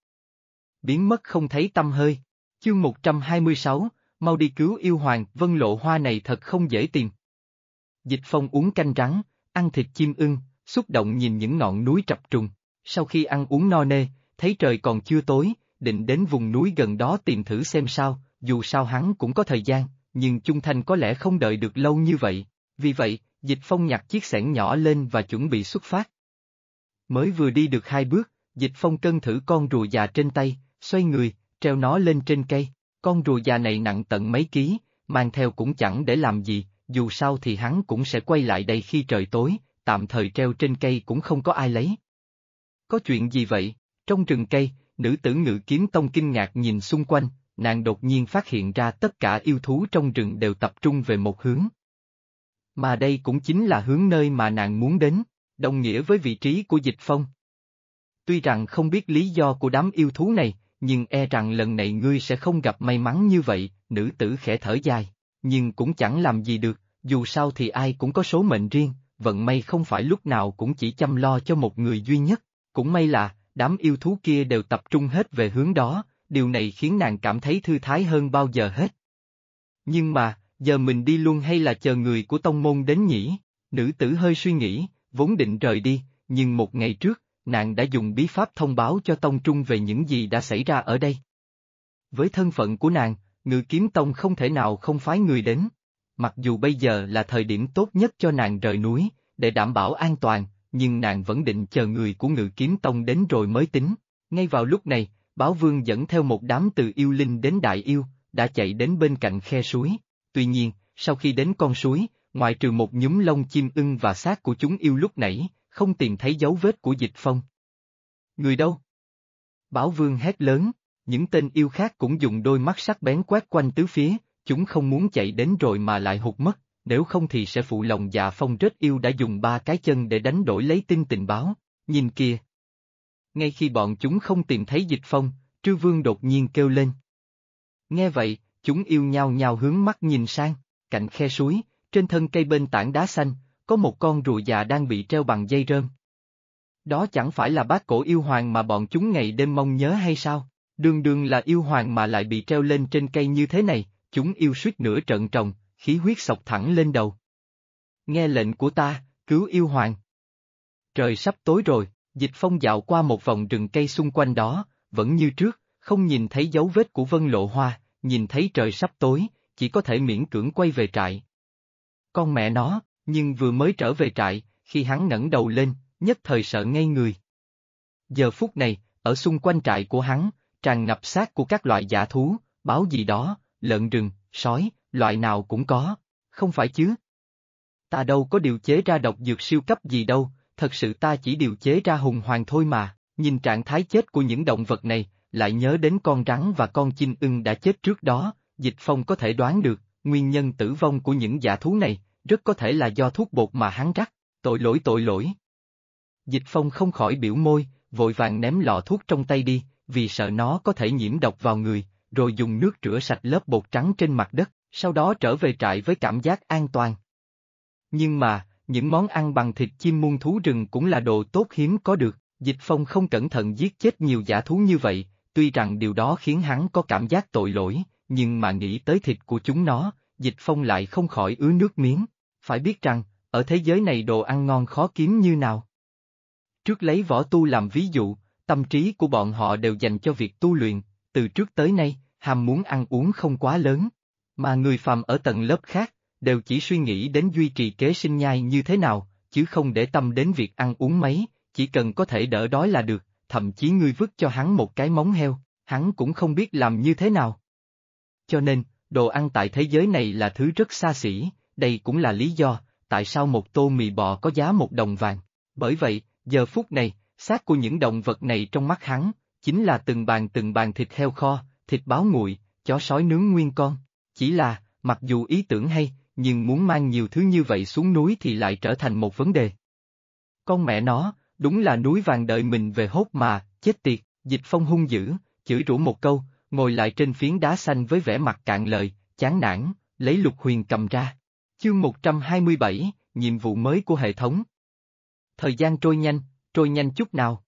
biến mất không thấy tăm hơi. Chương 126, mau đi cứu yêu hoàng. Vân Lộ Hoa này thật không dễ tìm. Dịch Phong uống canh rắn, ăn thịt chim ưng, xúc động nhìn những ngọn núi trập trùng. Sau khi ăn uống no nê, thấy trời còn chưa tối, định đến vùng núi gần đó tìm thử xem sao, dù sao hắn cũng có thời gian, nhưng Chung Thanh có lẽ không đợi được lâu như vậy. Vì vậy, Dịch Phong nhặt chiếc xẻng nhỏ lên và chuẩn bị xuất phát. Mới vừa đi được 2 bước, Dịch Phong cân thử con rùa già trên tay, xoay người, treo nó lên trên cây. Con rùa già này nặng tận mấy ký, mang theo cũng chẳng để làm gì, dù sao thì hắn cũng sẽ quay lại đây khi trời tối, tạm thời treo trên cây cũng không có ai lấy. Có chuyện gì vậy? Trong rừng cây, nữ tử Ngự Kiếm Tông kinh ngạc nhìn xung quanh, nàng đột nhiên phát hiện ra tất cả yêu thú trong rừng đều tập trung về một hướng. Mà đây cũng chính là hướng nơi mà nàng muốn đến, đồng nghĩa với vị trí của Dịch Phong. Tuy rằng không biết lý do của đám yêu thú này, nhưng e rằng lần này ngươi sẽ không gặp may mắn như vậy, nữ tử khẽ thở dài, nhưng cũng chẳng làm gì được, dù sao thì ai cũng có số mệnh riêng, vận may không phải lúc nào cũng chỉ chăm lo cho một người duy nhất, cũng may là, đám yêu thú kia đều tập trung hết về hướng đó, điều này khiến nàng cảm thấy thư thái hơn bao giờ hết. Nhưng mà, giờ mình đi luôn hay là chờ người của tông môn đến nhỉ? Nữ tử hơi suy nghĩ, vốn định rời đi, nhưng một ngày trước, nàng đã dùng bí pháp thông báo cho tông trung về những gì đã xảy ra ở đây. Với thân phận của nàng, Ngự Kiếm Tông không thể nào không phái người đến. Mặc dù bây giờ là thời điểm tốt nhất cho nàng rời núi, để đảm bảo an toàn, nhưng nàng vẫn định chờ người của Ngự Kiếm Tông đến rồi mới tính. Ngay vào lúc này, Báo Vương dẫn theo một đám từ yêu linh đến đại yêu, đã chạy đến bên cạnh khe suối. Tuy nhiên, sau khi đến con suối, ngoại trừ một nhúm lông chim ưng và xác của chúng yêu lúc nãy, không tìm thấy dấu vết của Dịch Phong. Người đâu? Báo Vương hét lớn, những tên yêu khác cũng dùng đôi mắt sắc bén quét quanh tứ phía, chúng không muốn chạy đến rồi mà lại hụt mất, nếu không thì sẽ phụ lòng Dạ Phong Rết Yêu đã dùng 3 cái chân để đánh đổi lấy tin tình báo. Nhìn kìa! Ngay khi bọn chúng không tìm thấy Dịch Phong, Trư Vương đột nhiên kêu lên. Nghe vậy, chúng yêu nhao nhao hướng mắt nhìn sang, cạnh khe suối, trên thân cây bên tảng đá xanh, có một con rùa già đang bị treo bằng dây rơm. Đó chẳng phải là Bát Cổ Yêu Hoàng mà bọn chúng ngày đêm mong nhớ hay sao? Đường đường là yêu hoàng mà lại bị treo lên trên cây như thế này, chúng yêu suýt nữa trợn tròng, khí huyết xộc thẳng lên đầu. Nghe lệnh của ta, cứu yêu hoàng. Trời sắp tối rồi, Dịch Phong dạo qua một vòng rừng cây xung quanh đó, vẫn như trước, không nhìn thấy dấu vết của Vân Lộ Hoa, nhìn thấy trời sắp tối, chỉ có thể miễn cưỡng quay về trại. Con mẹ nó, nhưng vừa mới trở về trại, khi hắn ngẩng đầu lên, nhất thời sợ ngây người. Giờ phút này, ở xung quanh trại của hắn, tràn ngập xác của các loại dã thú, báo gì đó, lợn rừng, sói, loại nào cũng có, không phải chứ? Ta đâu có điều chế ra độc dược siêu cấp gì đâu, thật sự ta chỉ điều chế ra hùng hoàng thôi mà, nhìn trạng thái chết của những động vật này, lại nhớ đến con rắn và con chim ưng đã chết trước đó, Dịch Phong có thể đoán được, nguyên nhân tử vong của những dã thú này, rất có thể là do thuốc bột mà hắn rắc, tội lỗi. Dịch Phong không khỏi biểu môi, vội vàng ném lọ thuốc trong tay đi, vì sợ nó có thể nhiễm độc vào người, rồi dùng nước rửa sạch lớp bột trắng trên mặt đất, sau đó trở về trại với cảm giác an toàn. Nhưng mà, những món ăn bằng thịt chim muôn thú rừng cũng là đồ tốt hiếm có được, Dịch Phong không cẩn thận giết chết nhiều dã thú như vậy, tuy rằng điều đó khiến hắn có cảm giác tội lỗi, nhưng mà nghĩ tới thịt của chúng nó, Dịch Phong lại không khỏi ứa nước miếng, phải biết rằng, ở thế giới này đồ ăn ngon khó kiếm như nào. Trước lấy võ tu làm ví dụ, tâm trí của bọn họ đều dành cho việc tu luyện, từ trước tới nay, ham muốn ăn uống không quá lớn, mà người phàm ở tầng lớp khác, đều chỉ suy nghĩ đến duy trì kế sinh nhai như thế nào, chứ không để tâm đến việc ăn uống mấy, chỉ cần có thể đỡ đói là được, thậm chí ngươi vứt cho hắn một cái móng heo, hắn cũng không biết làm như thế nào. Cho nên, đồ ăn tại thế giới này là thứ rất xa xỉ, đây cũng là lý do, tại sao một tô mì bò có giá 1 đồng vàng. Bởi vậy, giờ phút này, xác của những động vật này trong mắt hắn, chính là từng bàn thịt heo kho, thịt báo nguội, chó sói nướng nguyên con. Chỉ là, mặc dù ý tưởng hay, nhưng muốn mang nhiều thứ như vậy xuống núi thì lại trở thành một vấn đề. Con mẹ nó, đúng là núi vàng đợi mình về hốt mà, chết tiệt, Dịch Phong hung dữ, chửi rủa một câu, ngồi lại trên phiến đá xanh với vẻ mặt cạn lời, chán nản, lấy lục huyền cầm ra. Chương 127, nhiệm vụ mới của hệ thống. Thời gian trôi nhanh chút nào.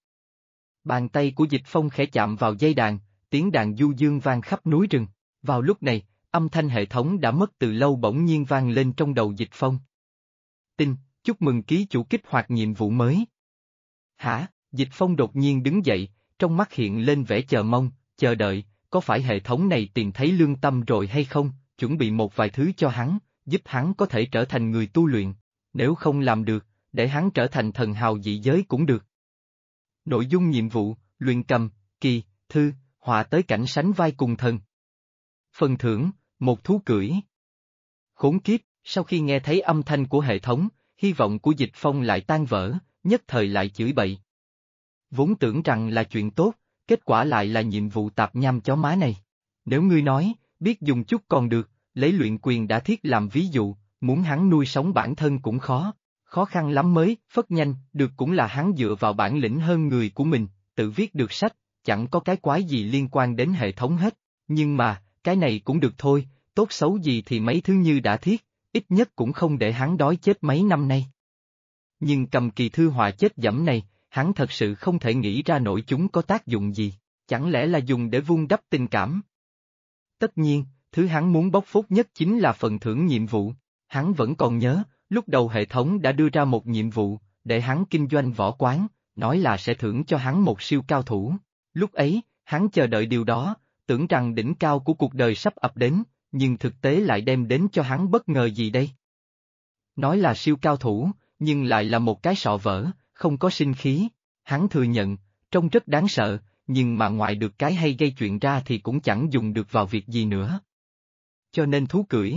Bàn tay của Dịch Phong khẽ chạm vào dây đàn, tiếng đàn du dương vang khắp núi rừng. Vào lúc này, âm thanh hệ thống đã mất từ lâu bỗng nhiên vang lên trong đầu Dịch Phong. Tin, chúc mừng ký chủ kích hoạt nhiệm vụ mới. Hả? Dịch Phong đột nhiên đứng dậy, trong mắt hiện lên vẻ chờ mong, chờ đợi, có phải hệ thống này tìm thấy lương tâm rồi hay không, chuẩn bị một vài thứ cho hắn, giúp hắn có thể trở thành người tu luyện, nếu không làm được, để hắn trở thành thần hào dị giới cũng được. Nội dung nhiệm vụ, luyện cầm, kỳ, thư, họa tới cảnh sánh vai cùng thần. Phần thưởng, một thú cưỡi. Khốn kiếp, sau khi nghe thấy âm thanh của hệ thống, hy vọng của Dịch Phong lại tan vỡ, nhất thời lại chửi bậy. Vốn tưởng rằng là chuyện tốt, kết quả lại là nhiệm vụ tạp nham chó má này. Nếu ngươi nói, biết dùng chút còn được, lấy luyện quyền đã thiết làm ví dụ, muốn hắn nuôi sống bản thân cũng khó khăn lắm mới, phất nhanh, được cũng là hắn dựa vào bản lĩnh hơn người của mình, tự viết được sách, chẳng có cái quái gì liên quan đến hệ thống hết, nhưng mà, cái này cũng được thôi, tốt xấu gì thì mấy thứ như đã thiết, ít nhất cũng không để hắn đói chết mấy năm nay. Nhưng cầm kỳ thư họa chết dẫm này, hắn thật sự không thể nghĩ ra nổi chúng có tác dụng gì, chẳng lẽ là dùng để vun đắp tình cảm. Tất nhiên, thứ hắn muốn bóc phốt nhất chính là phần thưởng nhiệm vụ, hắn vẫn còn nhớ, lúc đầu hệ thống đã đưa ra một nhiệm vụ, để hắn kinh doanh võ quán, nói là sẽ thưởng cho hắn một siêu cao thủ. Lúc ấy, hắn chờ đợi điều đó, tưởng rằng đỉnh cao của cuộc đời sắp ập đến, nhưng thực tế lại đem đến cho hắn bất ngờ gì đây? Nói là siêu cao thủ, nhưng lại là một cái sọ vỡ, không có sinh khí. Hắn thừa nhận, trông rất đáng sợ, nhưng mà ngoài được cái hay gây chuyện ra thì cũng chẳng dùng được vào việc gì nữa. Cho nên thú cưỡi.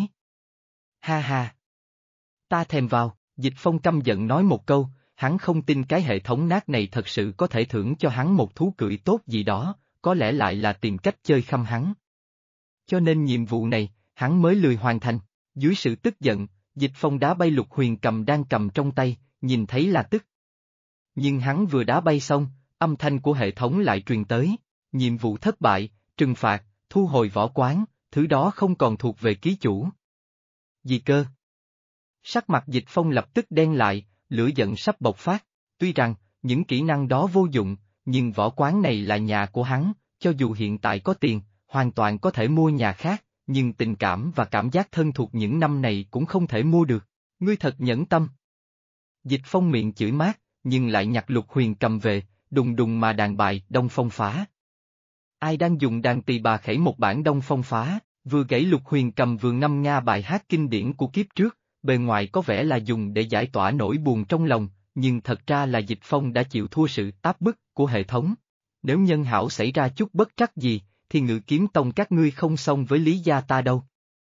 Ha ha. Ta thèm vào, Dịch Phong căm giận nói một câu, hắn không tin cái hệ thống nát này thật sự có thể thưởng cho hắn một thú cưỡi tốt gì đó, có lẽ lại là tìm cách chơi khăm hắn. Cho nên nhiệm vụ này, hắn mới lười hoàn thành. Dưới sự tức giận, Dịch Phong đá bay lục huyền cầm đang cầm trong tay, nhìn thấy là tức. Nhưng hắn vừa đá bay xong, âm thanh của hệ thống lại truyền tới. Nhiệm vụ thất bại, trừng phạt, thu hồi võ quán, thứ đó không còn thuộc về ký chủ. Gì cơ? Sắc mặt Dịch Phong lập tức đen lại, lửa giận sắp bộc phát. Tuy rằng, những kỹ năng đó vô dụng, nhưng võ quán này là nhà của hắn, cho dù hiện tại có tiền, hoàn toàn có thể mua nhà khác, nhưng tình cảm và cảm giác thân thuộc những năm này cũng không thể mua được. Ngươi thật nhẫn tâm. Dịch Phong miệng chửi mát, nhưng lại nhặt lục huyền cầm về, đùng đùng mà đàn bài Đông Phong phá. Ai đang dùng đàn tỳ bà khẩy một bản Đông Phong phá, vừa gãy lục huyền cầm vừa ngâm nga bài hát kinh điển của kiếp trước, bề ngoài có vẻ là dùng để giải tỏa nỗi buồn trong lòng, nhưng thật ra là Dịch Phong đã chịu thua sự áp bức của hệ thống. Nếu nhân hảo xảy ra chút bất trắc gì, thì Ngự Kiếm Tông các ngươi không xong với Lý gia ta đâu.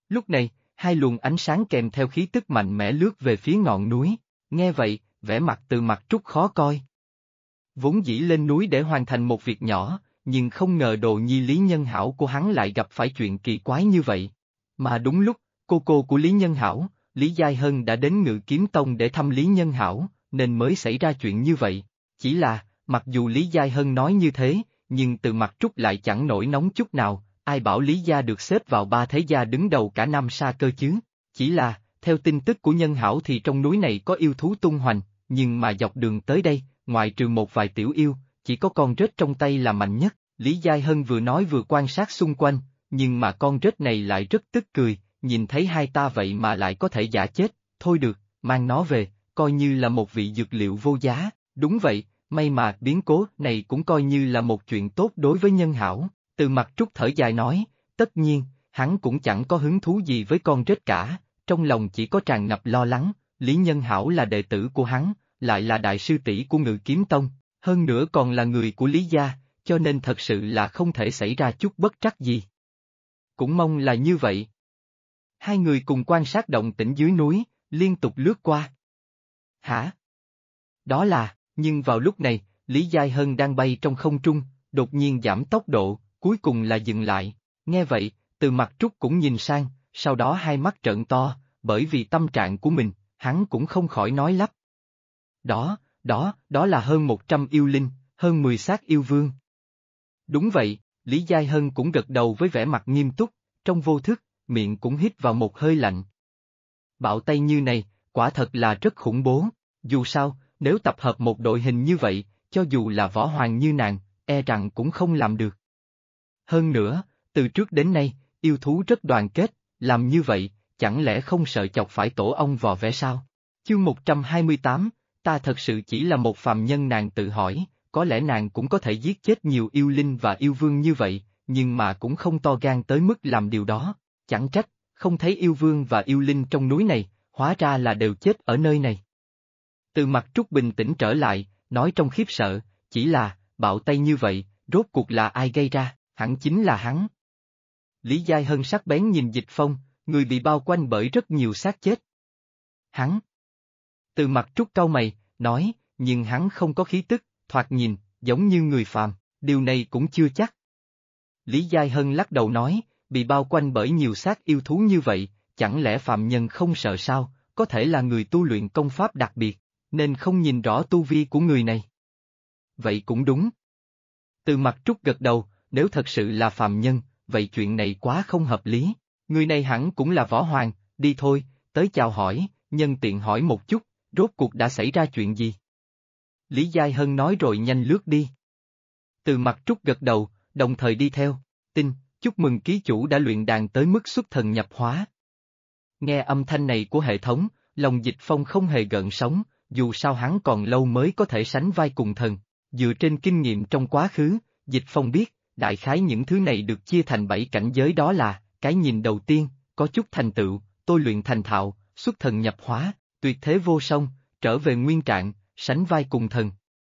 Lúc này, hai luồng ánh sáng kèm theo khí tức mạnh mẽ lướt về phía ngọn núi, nghe vậy, vẻ mặt Từ Mặc Trúc khó coi. Vốn dĩ lên núi để hoàn thành một việc nhỏ, nhưng không ngờ đồ nhi Lý Nhân Hảo của hắn lại gặp phải chuyện kỳ quái như vậy. Mà đúng lúc, cô của Lý Nhân Hảo, Lý Giai Hân đã đến Ngự Kiếm Tông để thăm Lý Nhân Hảo, nên mới xảy ra chuyện như vậy. Chỉ là, mặc dù Lý Giai Hân nói như thế, nhưng Từ Mặc Trúc lại chẳng nổi nóng chút nào, ai bảo Lý Gia được xếp vào ba thế gia đứng đầu cả Nam Sa cơ chứ. Chỉ là, theo tin tức của Nhân Hảo thì trong núi này có yêu thú tung hoành, nhưng mà dọc đường tới đây, ngoại trừ một vài tiểu yêu, chỉ có con rết trong tay là mạnh nhất. Lý Giai Hân vừa nói vừa quan sát xung quanh, nhưng mà con rết này lại rất tức cười, nhìn thấy hai ta vậy mà lại có thể giả chết, thôi được, mang nó về, coi như là một vị dược liệu vô giá. Đúng vậy, may mà biến cố này cũng coi như là một chuyện tốt đối với Nhân Hảo. Từ Mặc Trúc thở dài nói, tất nhiên, hắn cũng chẳng có hứng thú gì với con rết cả, trong lòng chỉ có tràn ngập lo lắng. Lý Nhân Hảo là đệ tử của hắn, lại là đại sư tỷ của Ngự Kiếm Tông, hơn nữa còn là người của Lý gia, cho nên thật sự là không thể xảy ra chút bất trắc gì. Cũng mong là như vậy. Hai người cùng quan sát động tĩnh dưới núi, liên tục lướt qua. Hả? Đó là, nhưng vào lúc này, Lý Giai Hân đang bay trong không trung, đột nhiên giảm tốc độ, cuối cùng là dừng lại. Nghe vậy, Từ Mặc Trúc cũng nhìn sang, sau đó hai mắt trợn to, bởi vì tâm trạng của mình, hắn cũng không khỏi nói lắp. Đó là hơn 100 yêu linh, hơn 10 xác yêu vương. Đúng vậy, Lý Giai Hân cũng gật đầu với vẻ mặt nghiêm túc, trong vô thức, miệng cũng hít vào một hơi lạnh. Bạo tay như này, quả thật là rất khủng bố, dù sao, nếu tập hợp một đội hình như vậy, cho dù là võ hoàng như nàng, e rằng cũng không làm được. Hơn nữa, từ trước đến nay, yêu thú rất đoàn kết, làm như vậy, chẳng lẽ không sợ chọc phải tổ ong vò vẽ sao? Chương 128, ta thật sự chỉ là một phàm nhân, nàng tự hỏi, có lẽ nàng cũng có thể giết chết nhiều yêu linh và yêu vương như vậy, nhưng mà cũng không to gan tới mức làm điều đó, chẳng trách, không thấy yêu vương và yêu linh trong núi này, hóa ra là đều chết ở nơi này. Từ Mặc Trúc bình tĩnh trở lại, nói trong khiếp sợ, chỉ là, bạo tay như vậy, rốt cuộc là ai gây ra, hẳn chính là hắn. Lý Giai Hân sắc bén nhìn Dịch Phong, người bị bao quanh bởi rất nhiều xác chết. Hắn. Từ Mặc Trúc cau mày, nói, nhưng hắn không có khí tức, thoạt nhìn, giống như người phàm, điều này cũng chưa chắc. Lý Giai Hân lắc đầu nói, bị bao quanh bởi nhiều xác yêu thú như vậy, chẳng lẽ phàm nhân không sợ sao, có thể là người tu luyện công pháp đặc biệt, nên không nhìn rõ tu vi của người này. Vậy cũng đúng. Từ Mặc Trúc gật đầu, nếu thật sự là phàm nhân, vậy chuyện này quá không hợp lý, người này hẳn cũng là võ hoàng, đi thôi, tới chào hỏi, nhân tiện hỏi một chút, rốt cuộc đã xảy ra chuyện gì? Lý Giai Hân nói rồi nhanh lướt đi. Từ Mặc Trúc gật đầu, đồng thời đi theo, chúc mừng ký chủ đã luyện đàn tới mức xuất thần nhập hóa. Nghe âm thanh này của hệ thống, lòng Dịch Phong không hề gợn sóng, dù sao hắn còn lâu mới có thể sánh vai cùng thần, dựa trên kinh nghiệm trong quá khứ, Dịch Phong biết, đại khái những thứ này được chia thành 7 cảnh giới, đó là, cái nhìn đầu tiên, có chút thành tựu, tôi luyện thành thạo, xuất thần nhập hóa, tuyệt thế vô song, trở về nguyên trạng, sánh vai cùng thần.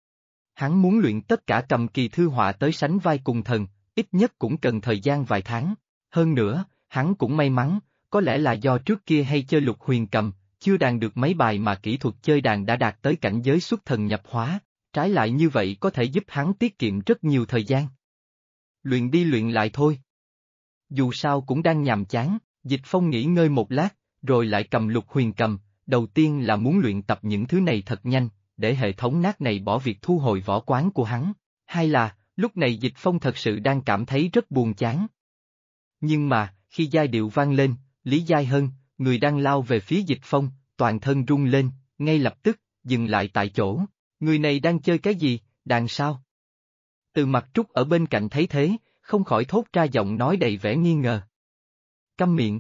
Hắn muốn luyện tất cả cầm kỳ thư họa tới sánh vai cùng thần, ít nhất cũng cần thời gian vài tháng. Hơn nữa, hắn cũng may mắn, có lẽ là do trước kia hay chơi Lục Huyền cầm, chưa đàn được mấy bài mà kỹ thuật chơi đàn đã đạt tới cảnh giới xuất thần nhập hóa, trái lại như vậy có thể giúp hắn tiết kiệm rất nhiều thời gian. Luyện đi luyện lại thôi. Dù sao cũng đang nhàm chán, Dịch Phong nghỉ ngơi một lát, rồi lại cầm Lục Huyền cầm, đầu tiên là muốn luyện tập những thứ này thật nhanh, để hệ thống nát này bỏ việc thu hồi võ quán của hắn, hay là, lúc này Dịch Phong thật sự đang cảm thấy rất buồn chán. Nhưng mà, khi giai điệu vang lên, Lý Giai Hân, người đang lao về phía Dịch Phong, toàn thân rung lên, ngay lập tức, dừng lại tại chỗ, người này đang chơi cái gì, đàn sao? Từ Mặc Trúc ở bên cạnh thấy thế, không khỏi thốt ra giọng nói đầy vẻ nghi ngờ. Câm miệng.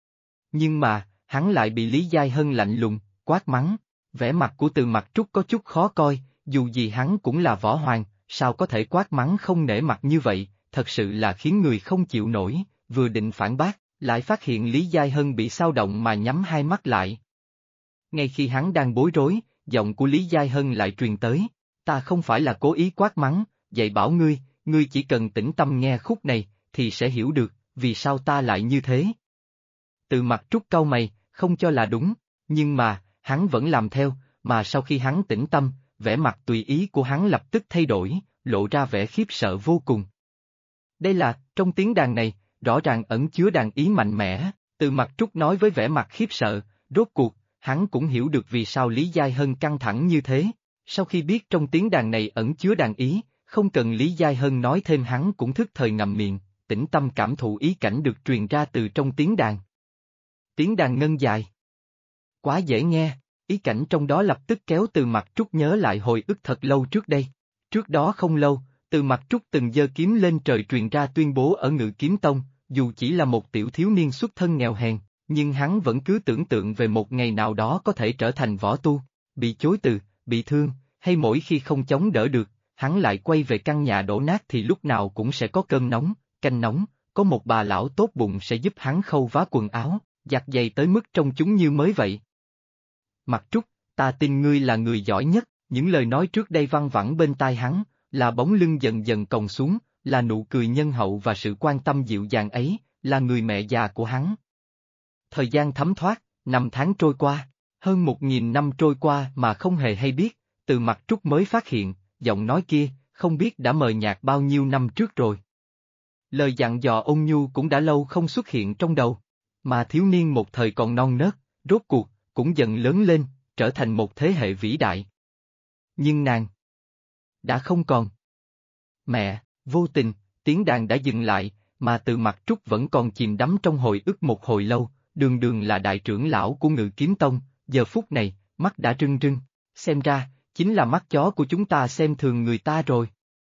Nhưng mà, hắn lại bị Lý Giai Hân lạnh lùng, quát mắng, vẻ mặt của Từ Mặc Trúc có chút khó coi, dù gì hắn cũng là võ hoàng, sao có thể quát mắng không nể mặt như vậy, thật sự là khiến người không chịu nổi, vừa định phản bác, lại phát hiện Lý Giai Hân bị xao động mà nhắm hai mắt lại. Ngay khi hắn đang bối rối, giọng của Lý Giai Hân lại truyền tới, ta không phải là cố ý quát mắng, dạy bảo ngươi, ngươi chỉ cần tĩnh tâm nghe khúc này, thì sẽ hiểu được, vì sao ta lại như thế. Từ Mặc Trúc cau mày, không cho là đúng, nhưng mà, hắn vẫn làm theo, mà sau khi hắn tĩnh tâm, vẻ mặt tùy ý của hắn lập tức thay đổi, lộ ra vẻ khiếp sợ vô cùng. Đây là, trong tiếng đàn này, rõ ràng ẩn chứa đàn ý mạnh mẽ, Từ Mặc Trúc nói với vẻ mặt khiếp sợ, rốt cuộc, hắn cũng hiểu được vì sao Lý Giai Hân căng thẳng như thế. Sau khi biết trong tiếng đàn này ẩn chứa đàn ý, không cần Lý Giai Hân nói thêm hắn cũng thức thời ngậm miệng, tĩnh tâm cảm thụ ý cảnh được truyền ra từ trong tiếng đàn. Tiếng đàn ngân dài. Quá dễ nghe, ý cảnh trong đó lập tức kéo Từ Mặc Trúc nhớ lại hồi ức thật lâu trước đây. Trước đó không lâu, Từ Mặc Trúc từng giơ kiếm lên trời truyền ra tuyên bố ở Ngự Kiếm Tông, dù chỉ là một tiểu thiếu niên xuất thân nghèo hèn, nhưng hắn vẫn cứ tưởng tượng về một ngày nào đó có thể trở thành võ tu, bị chối từ, bị thương, hay mỗi khi không chống đỡ được, hắn lại quay về căn nhà đổ nát thì lúc nào cũng sẽ có cơm nóng, canh nóng, có một bà lão tốt bụng sẽ giúp hắn khâu vá quần áo, giặt giày tới mức trông chúng như mới vậy. Mặc Trúc, ta tin ngươi là người giỏi nhất, những lời nói trước đây văng vẳng bên tai hắn, là bóng lưng dần dần còng xuống, là nụ cười nhân hậu và sự quan tâm dịu dàng ấy, là người mẹ già của hắn. Thời gian thấm thoát, năm tháng trôi qua, hơn 1000 năm trôi qua mà không hề hay biết, Từ Mặc Trúc mới phát hiện, giọng nói kia, không biết đã mờ nhạt bao nhiêu năm trước rồi. Lời dặn dò ôn nhu cũng đã lâu không xuất hiện trong đầu, mà thiếu niên một thời còn non nớt, rốt cuộc, cũng dần lớn lên, trở thành một thế hệ vĩ đại. Nhưng nàng đã không còn. Mẹ, vô tình, tiếng đàn đã dừng lại, mà Từ Mặc Trúc vẫn còn chìm đắm trong hồi ức một hồi lâu, đường đường là đại trưởng lão của Ngự Kiếm Tông, giờ phút này, mắt đã rưng rưng, xem ra, chính là mắt chó của chúng ta xem thường người ta rồi.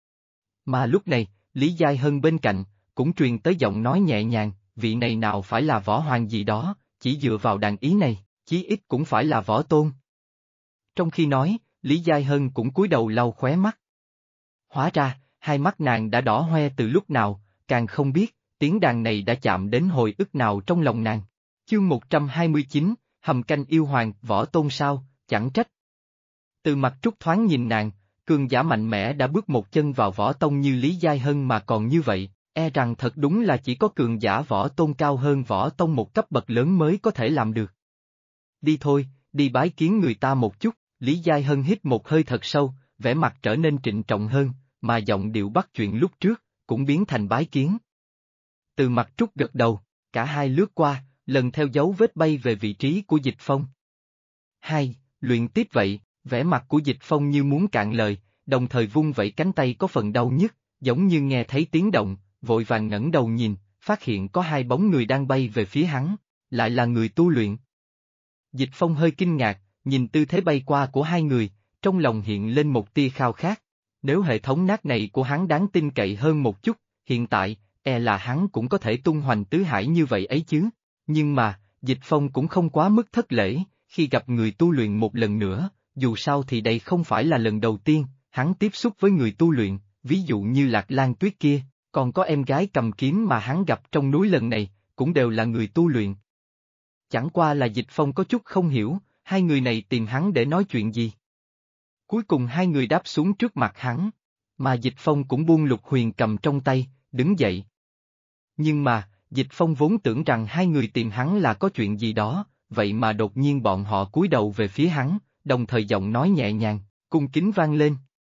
Mà lúc này, Lý Giai Hân bên cạnh, cũng truyền tới giọng nói nhẹ nhàng, vị này nào phải là võ hoàng gì đó, chỉ dựa vào đàn ý này, chí ít cũng phải là võ tôn. Trong khi nói, Lý Giai Hân cũng cúi đầu lau khóe mắt. Hóa ra, hai mắt nàng đã đỏ hoe từ lúc nào, càng không biết, tiếng đàn này đã chạm đến hồi ức nào trong lòng nàng. Chương 129, Hầm Canh Yêu Hoàng, võ tôn sao, chẳng trách. Từ Mặc Trúc thoáng nhìn nàng, cường giả mạnh mẽ đã bước một chân vào võ tông như Lý Giai Hân mà còn như vậy, e rằng thật đúng là chỉ có cường giả võ tôn cao hơn võ tông một cấp bậc lớn mới có thể làm được. Đi thôi, đi bái kiến người ta một chút, Lý Giai Hân hít một hơi thật sâu, vẻ mặt trở nên trịnh trọng hơn, mà giọng điệu bắt chuyện lúc trước, cũng biến thành bái kiến. Từ Mặc Trúc gật đầu, cả hai lướt qua, lần theo dấu vết bay về vị trí của Dịch Phong. Hai, luyện tiếp vậy, vẻ mặt của Dịch Phong như muốn cạn lời, đồng thời vung vẩy cánh tay có phần đau nhức, giống như nghe thấy tiếng động, vội vàng ngẩng đầu nhìn, phát hiện có hai bóng người đang bay về phía hắn, lại là người tu luyện. Dịch Phong hơi kinh ngạc, nhìn tư thế bay qua của hai người, trong lòng hiện lên một tia khao khát. Nếu hệ thống nát này của hắn đáng tin cậy hơn một chút, hiện tại, e là hắn cũng có thể tung hoành tứ hải như vậy ấy chứ. Nhưng mà, Dịch Phong cũng không quá mức thất lễ, khi gặp người tu luyện một lần nữa, dù sao thì đây không phải là lần đầu tiên, hắn tiếp xúc với người tu luyện, ví dụ như Lạc Lan Tuyết kia, còn có em gái cầm kiếm mà hắn gặp trong núi lần này, cũng đều là người tu luyện. Chẳng qua là Dịch Phong có chút không hiểu, hai người này tìm hắn để nói chuyện gì. Cuối cùng hai người đáp xuống trước mặt hắn, mà Dịch Phong cũng buông Lục Huyền cầm trong tay, đứng dậy. Nhưng mà, Dịch Phong vốn tưởng rằng hai người tìm hắn là có chuyện gì đó, vậy mà đột nhiên bọn họ cúi đầu về phía hắn, đồng thời giọng nói nhẹ nhàng, cung kính vang lên.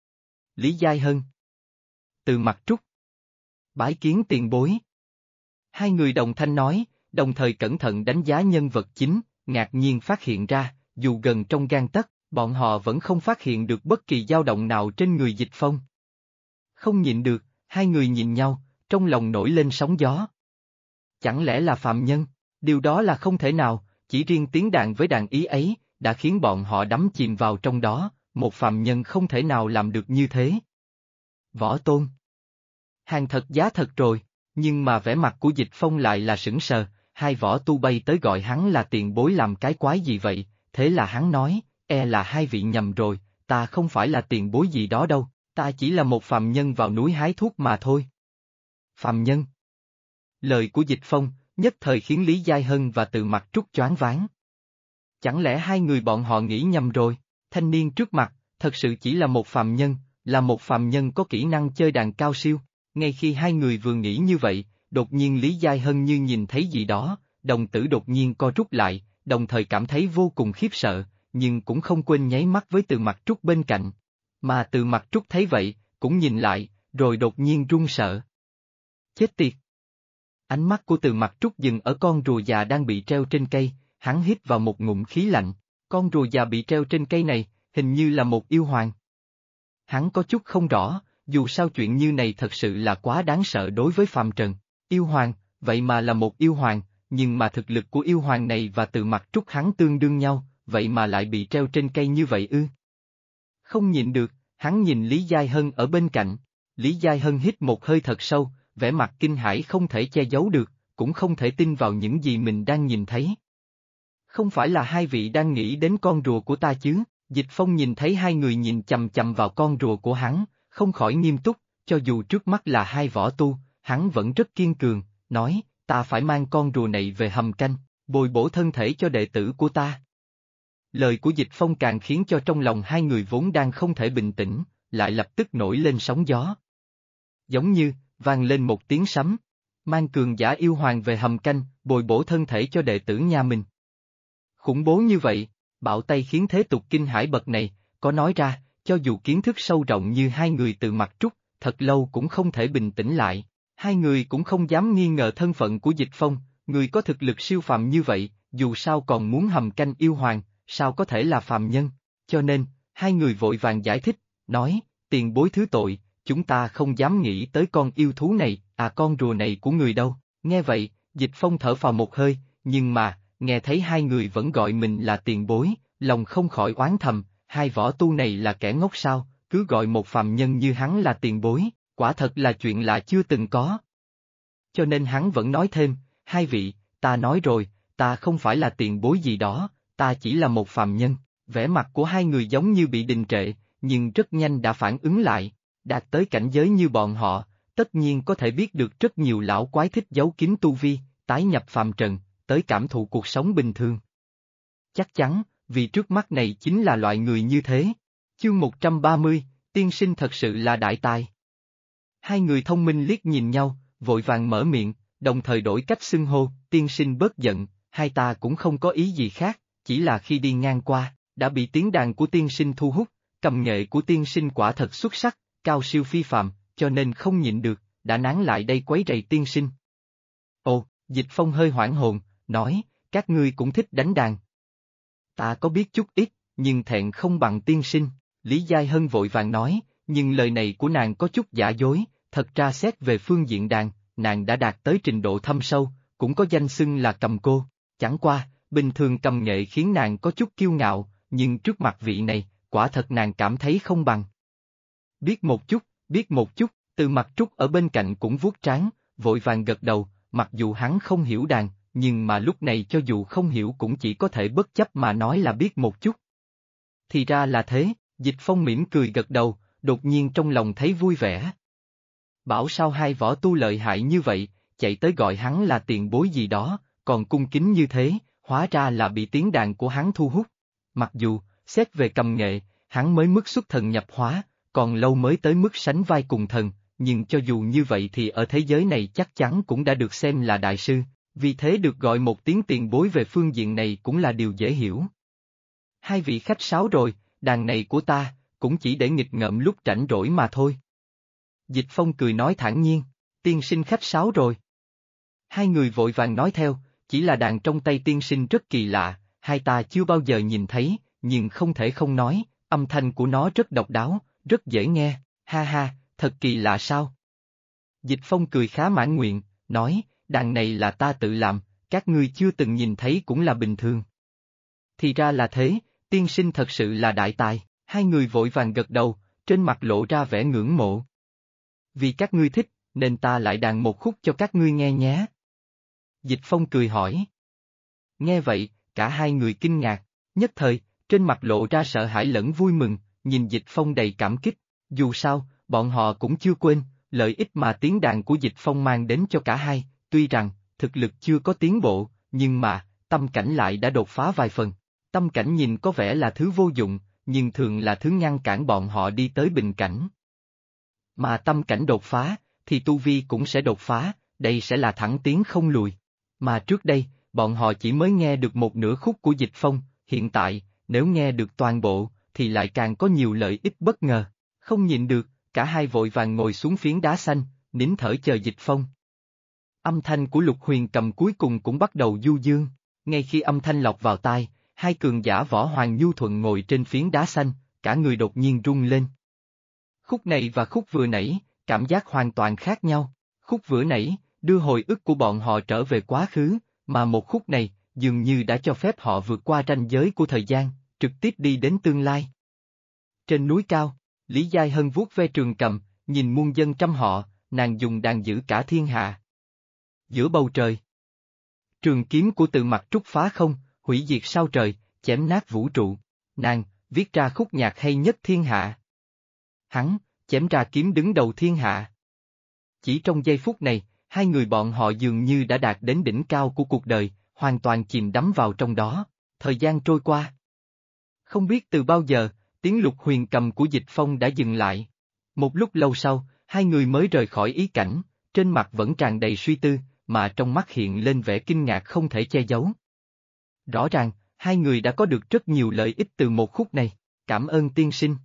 Lý Giai Hân. Từ Mặc Trúc. Bái kiến tiền bối. Hai người đồng thanh nói, đồng thời cẩn thận đánh giá nhân vật chính, ngạc nhiên phát hiện ra, dù gần trong gang tấc, bọn họ vẫn không phát hiện được bất kỳ dao động nào trên người Dịch Phong. Không nhịn được, hai người nhìn nhau, trong lòng nổi lên sóng gió. Chẳng lẽ là phàm nhân? Điều đó là không thể nào, chỉ riêng tiếng đàn với đàn ý ấy, đã khiến bọn họ đắm chìm vào trong đó, một phàm nhân không thể nào làm được như thế. Võ Tôn. Hàng thật giá thật rồi, nhưng mà vẻ mặt của Dịch Phong lại là sững sờ, hai võ tu bay tới gọi hắn là tiền bối làm cái quái gì vậy, thế là hắn nói, e là hai vị nhầm rồi, ta không phải là tiền bối gì đó đâu, ta chỉ là một phàm nhân vào núi hái thuốc mà thôi. Phàm nhân. Lời của Dịch Phong, nhất thời khiến Lý Giai Hân và Từ Mặc Trúc choáng váng. Chẳng lẽ hai người bọn họ nghĩ nhầm rồi, thanh niên trước mặt, thật sự chỉ là một phàm nhân, là một phàm nhân có kỹ năng chơi đàn cao siêu, ngay khi hai người vừa nghĩ như vậy, đột nhiên Lý Giai Hân như nhìn thấy gì đó, đồng tử đột nhiên co rút lại, đồng thời cảm thấy vô cùng khiếp sợ, nhưng cũng không quên nháy mắt với Từ Mặc Trúc bên cạnh. Mà Từ Mặc Trúc thấy vậy, cũng nhìn lại, rồi đột nhiên run sợ. Chết tiệt! Ánh mắt của Từ Mặc Trúc dừng ở con rùa già đang bị treo trên cây, hắn hít vào một ngụm khí lạnh, con rùa già bị treo trên cây này, hình như là một yêu hoàng. Hắn có chút không rõ, dù sao chuyện như này thật sự là quá đáng sợ đối với phàm trần. Yêu hoàng, vậy mà là một yêu hoàng, nhưng mà thực lực của yêu hoàng này và Từ Mặc Trúc hắn tương đương nhau, vậy mà lại bị treo trên cây như vậy ư? Không nhịn được, hắn nhìn Lý Giai Hân ở bên cạnh. Lý Giai Hân hít một hơi thật sâu, vẻ mặt kinh hãi không thể che giấu được, cũng không thể tin vào những gì mình đang nhìn thấy. Không phải là hai vị đang nghĩ đến con rùa của ta chứ? Dịch Phong nhìn thấy hai người nhìn chằm chằm vào con rùa của hắn, không khỏi nghiêm túc, cho dù trước mắt là hai võ tu, hắn vẫn rất kiên cường, nói, ta phải mang con rùa này về hầm canh, bồi bổ thân thể cho đệ tử của ta. Lời của Dịch Phong càng khiến cho trong lòng hai người vốn đang không thể bình tĩnh, lại lập tức nổi lên sóng gió. Giống như, vang lên một tiếng sấm, mang cường giả yêu hoàng về hầm canh, bồi bổ thân thể cho đệ tử nhà mình. Khủng bố như vậy, bạo tay khiến thế tục kinh hãi bậc này, có nói ra, cho dù kiến thức sâu rộng như hai người Từ Mặc Trúc, thật lâu cũng không thể bình tĩnh lại. Hai người cũng không dám nghi ngờ thân phận của Dịch Phong, người có thực lực siêu phàm như vậy, dù sao còn muốn hầm canh yêu hoàng, sao có thể là phàm nhân, cho nên, hai người vội vàng giải thích, nói, tiền bối thứ tội, chúng ta không dám nghĩ tới con yêu thú này, con rùa này của người đâu. Nghe vậy, Dịch Phong thở phào một hơi, nhưng mà, nghe thấy hai người vẫn gọi mình là tiền bối, lòng không khỏi oán thầm, hai võ tu này là kẻ ngốc sao, cứ gọi một phàm nhân như hắn là tiền bối, quả thật là chuyện lạ chưa từng có. Cho nên hắn vẫn nói thêm, hai vị, ta nói rồi, ta không phải là tiền bối gì đó, ta chỉ là một phàm nhân. Vẻ mặt của hai người giống như bị đình trệ, nhưng rất nhanh đã phản ứng lại, đạt tới cảnh giới như bọn họ, tất nhiên có thể biết được rất nhiều lão quái thích giấu kín tu vi, tái nhập phàm trần, tới cảm thụ cuộc sống bình thường. Chắc chắn, vì trước mắt này chính là loại người như thế. Chương 130, tiên sinh thật sự là đại tài. Hai người thông minh liếc nhìn nhau, vội vàng mở miệng, đồng thời đổi cách xưng hô, tiên sinh bớt giận, hai ta cũng không có ý gì khác, chỉ là khi đi ngang qua, đã bị tiếng đàn của tiên sinh thu hút, cầm nghệ của tiên sinh quả thật xuất sắc, cao siêu phi phàm, cho nên không nhịn được, đã nán lại đây quấy rầy tiên sinh. Ồ, Dịch Phong hơi hoảng hồn, nói, các ngươi cũng thích đánh đàn. Ta có biết chút ít, nhưng thẹn không bằng tiên sinh, Lý Giai Hân vội vàng nói, nhưng lời này của nàng có chút giả dối, thật ra xét về phương diện đàn, nàng đã đạt tới trình độ thâm sâu, cũng có danh xưng là cầm cô, chẳng qua, bình thường cầm nghệ khiến nàng có chút kiêu ngạo, nhưng trước mặt vị này, quả thật nàng cảm thấy không bằng. Biết một chút, Từ Mặc Trúc ở bên cạnh cũng vuốt trán, vội vàng gật đầu, mặc dù hắn không hiểu đàn, nhưng mà lúc này cho dù không hiểu cũng chỉ có thể bất chấp mà nói là biết một chút. Thì ra là thế, Dịch Phong mỉm cười gật đầu, đột nhiên trong lòng thấy vui vẻ. Bảo sao hai võ tu lợi hại như vậy, chạy tới gọi hắn là tiền bối gì đó, còn cung kính như thế, hóa ra là bị tiếng đàn của hắn thu hút. Mặc dù, xét về cầm nghệ, hắn mới mức xuất thần nhập hóa, còn lâu mới tới mức sánh vai cùng thần, nhưng cho dù như vậy thì ở thế giới này chắc chắn cũng đã được xem là đại sư, vì thế được gọi một tiếng tiền bối về phương diện này cũng là điều dễ hiểu. Hai vị khách sáo rồi, đàn này của ta, cũng chỉ để nghịch ngợm lúc rảnh rỗi mà thôi. Dịch Phong cười nói thản nhiên, tiên sinh khách sáo rồi. Hai người vội vàng nói theo, chỉ là đàn trong tay tiên sinh rất kỳ lạ, hai ta chưa bao giờ nhìn thấy, nhưng không thể không nói, âm thanh của nó rất độc đáo, rất dễ nghe, ha ha, thật kỳ lạ sao? Dịch Phong cười khá mãn nguyện, nói, đàn này là ta tự làm, các ngươi chưa từng nhìn thấy cũng là bình thường. Thì ra là thế, tiên sinh thật sự là đại tài, hai người vội vàng gật đầu, trên mặt lộ ra vẻ ngưỡng mộ. Vì các ngươi thích, nên ta lại đàn một khúc cho các ngươi nghe nhé. Dịch Phong cười hỏi. Nghe vậy, cả hai người kinh ngạc, nhất thời, trên mặt lộ ra sợ hãi lẫn vui mừng, nhìn Dịch Phong đầy cảm kích, dù sao, bọn họ cũng chưa quên, lợi ích mà tiếng đàn của Dịch Phong mang đến cho cả hai, tuy rằng, thực lực chưa có tiến bộ, nhưng mà, tâm cảnh lại đã đột phá vài phần. Tâm cảnh nhìn có vẻ là thứ vô dụng, nhưng thường là thứ ngăn cản bọn họ đi tới bình cảnh. Mà tâm cảnh đột phá, thì tu vi cũng sẽ đột phá, đây sẽ là thẳng tiến không lùi. Mà trước đây, bọn họ chỉ mới nghe được một nửa khúc của Dịch Phong, hiện tại, nếu nghe được toàn bộ, thì lại càng có nhiều lợi ích bất ngờ. Không nhịn được, cả hai vội vàng ngồi xuống phiến đá xanh, nín thở chờ Dịch Phong. Âm thanh của Lục Huyền Cầm cuối cùng cũng bắt đầu du dương, ngay khi âm thanh lọt vào tai, hai cường giả Võ Hoàng nhu thuận ngồi trên phiến đá xanh, cả người đột nhiên rung lên. Khúc này và khúc vừa nãy, cảm giác hoàn toàn khác nhau. Khúc vừa nãy, đưa hồi ức của bọn họ trở về quá khứ, mà một khúc này, dường như đã cho phép họ vượt qua ranh giới của thời gian, trực tiếp đi đến tương lai. Trên núi cao, Lý Giai Hân vuốt ve trường cầm, nhìn muôn dân trăm họ, nàng dùng đàn giữ cả thiên hạ. Giữa bầu trời, trường kiếm của Từ Mặc trúc phá không, hủy diệt sao trời, chém nát vũ trụ. Nàng, viết ra khúc nhạc hay nhất thiên hạ. Hắn, chém ra kiếm đứng đầu thiên hạ. Chỉ trong giây phút này, hai người bọn họ dường như đã đạt đến đỉnh cao của cuộc đời, hoàn toàn chìm đắm vào trong đó. Thời gian trôi qua. Không biết từ bao giờ, tiếng Lục Huyền Cầm của Dịch Phong đã dừng lại. Một lúc lâu sau, hai người mới rời khỏi ý cảnh, trên mặt vẫn tràn đầy suy tư, mà trong mắt hiện lên vẻ kinh ngạc không thể che giấu. Rõ ràng, hai người đã có được rất nhiều lợi ích từ một khúc này. Cảm ơn tiên sinh.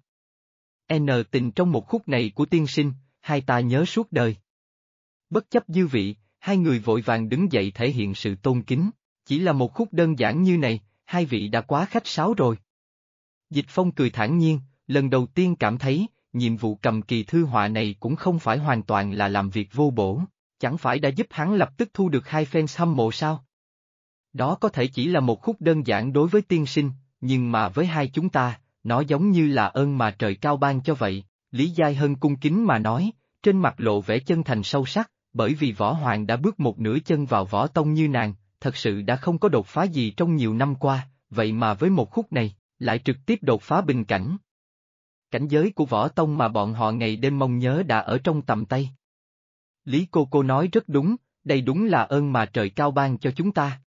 Tình trong một khúc này của tiên sinh, hai ta nhớ suốt đời. Bất chấp dư vị, hai người vội vàng đứng dậy thể hiện sự tôn kính. Chỉ là một khúc đơn giản như này, hai vị đã quá khách sáo rồi. Dịch Phong cười thản nhiên, lần đầu tiên cảm thấy, nhiệm vụ cầm kỳ thư họa này cũng không phải hoàn toàn là làm việc vô bổ, chẳng phải đã giúp hắn lập tức thu được hai fans hâm mộ sao? Đó có thể chỉ là một khúc đơn giản đối với tiên sinh, nhưng mà với hai chúng ta, nó giống như là ơn mà trời cao ban cho vậy. Lý Giai Hân cung kính mà nói, trên mặt lộ vẻ chân thành sâu sắc, bởi vì Võ Hoàng đã bước một nửa chân vào võ tông như nàng, thật sự đã không có đột phá gì trong nhiều năm qua, vậy mà với một khúc này, lại trực tiếp đột phá bình cảnh. Cảnh giới của võ tông mà bọn họ ngày đêm mong nhớ đã ở trong tầm tay. Lý cô nói rất đúng, đây đúng là ơn mà trời cao ban cho chúng ta.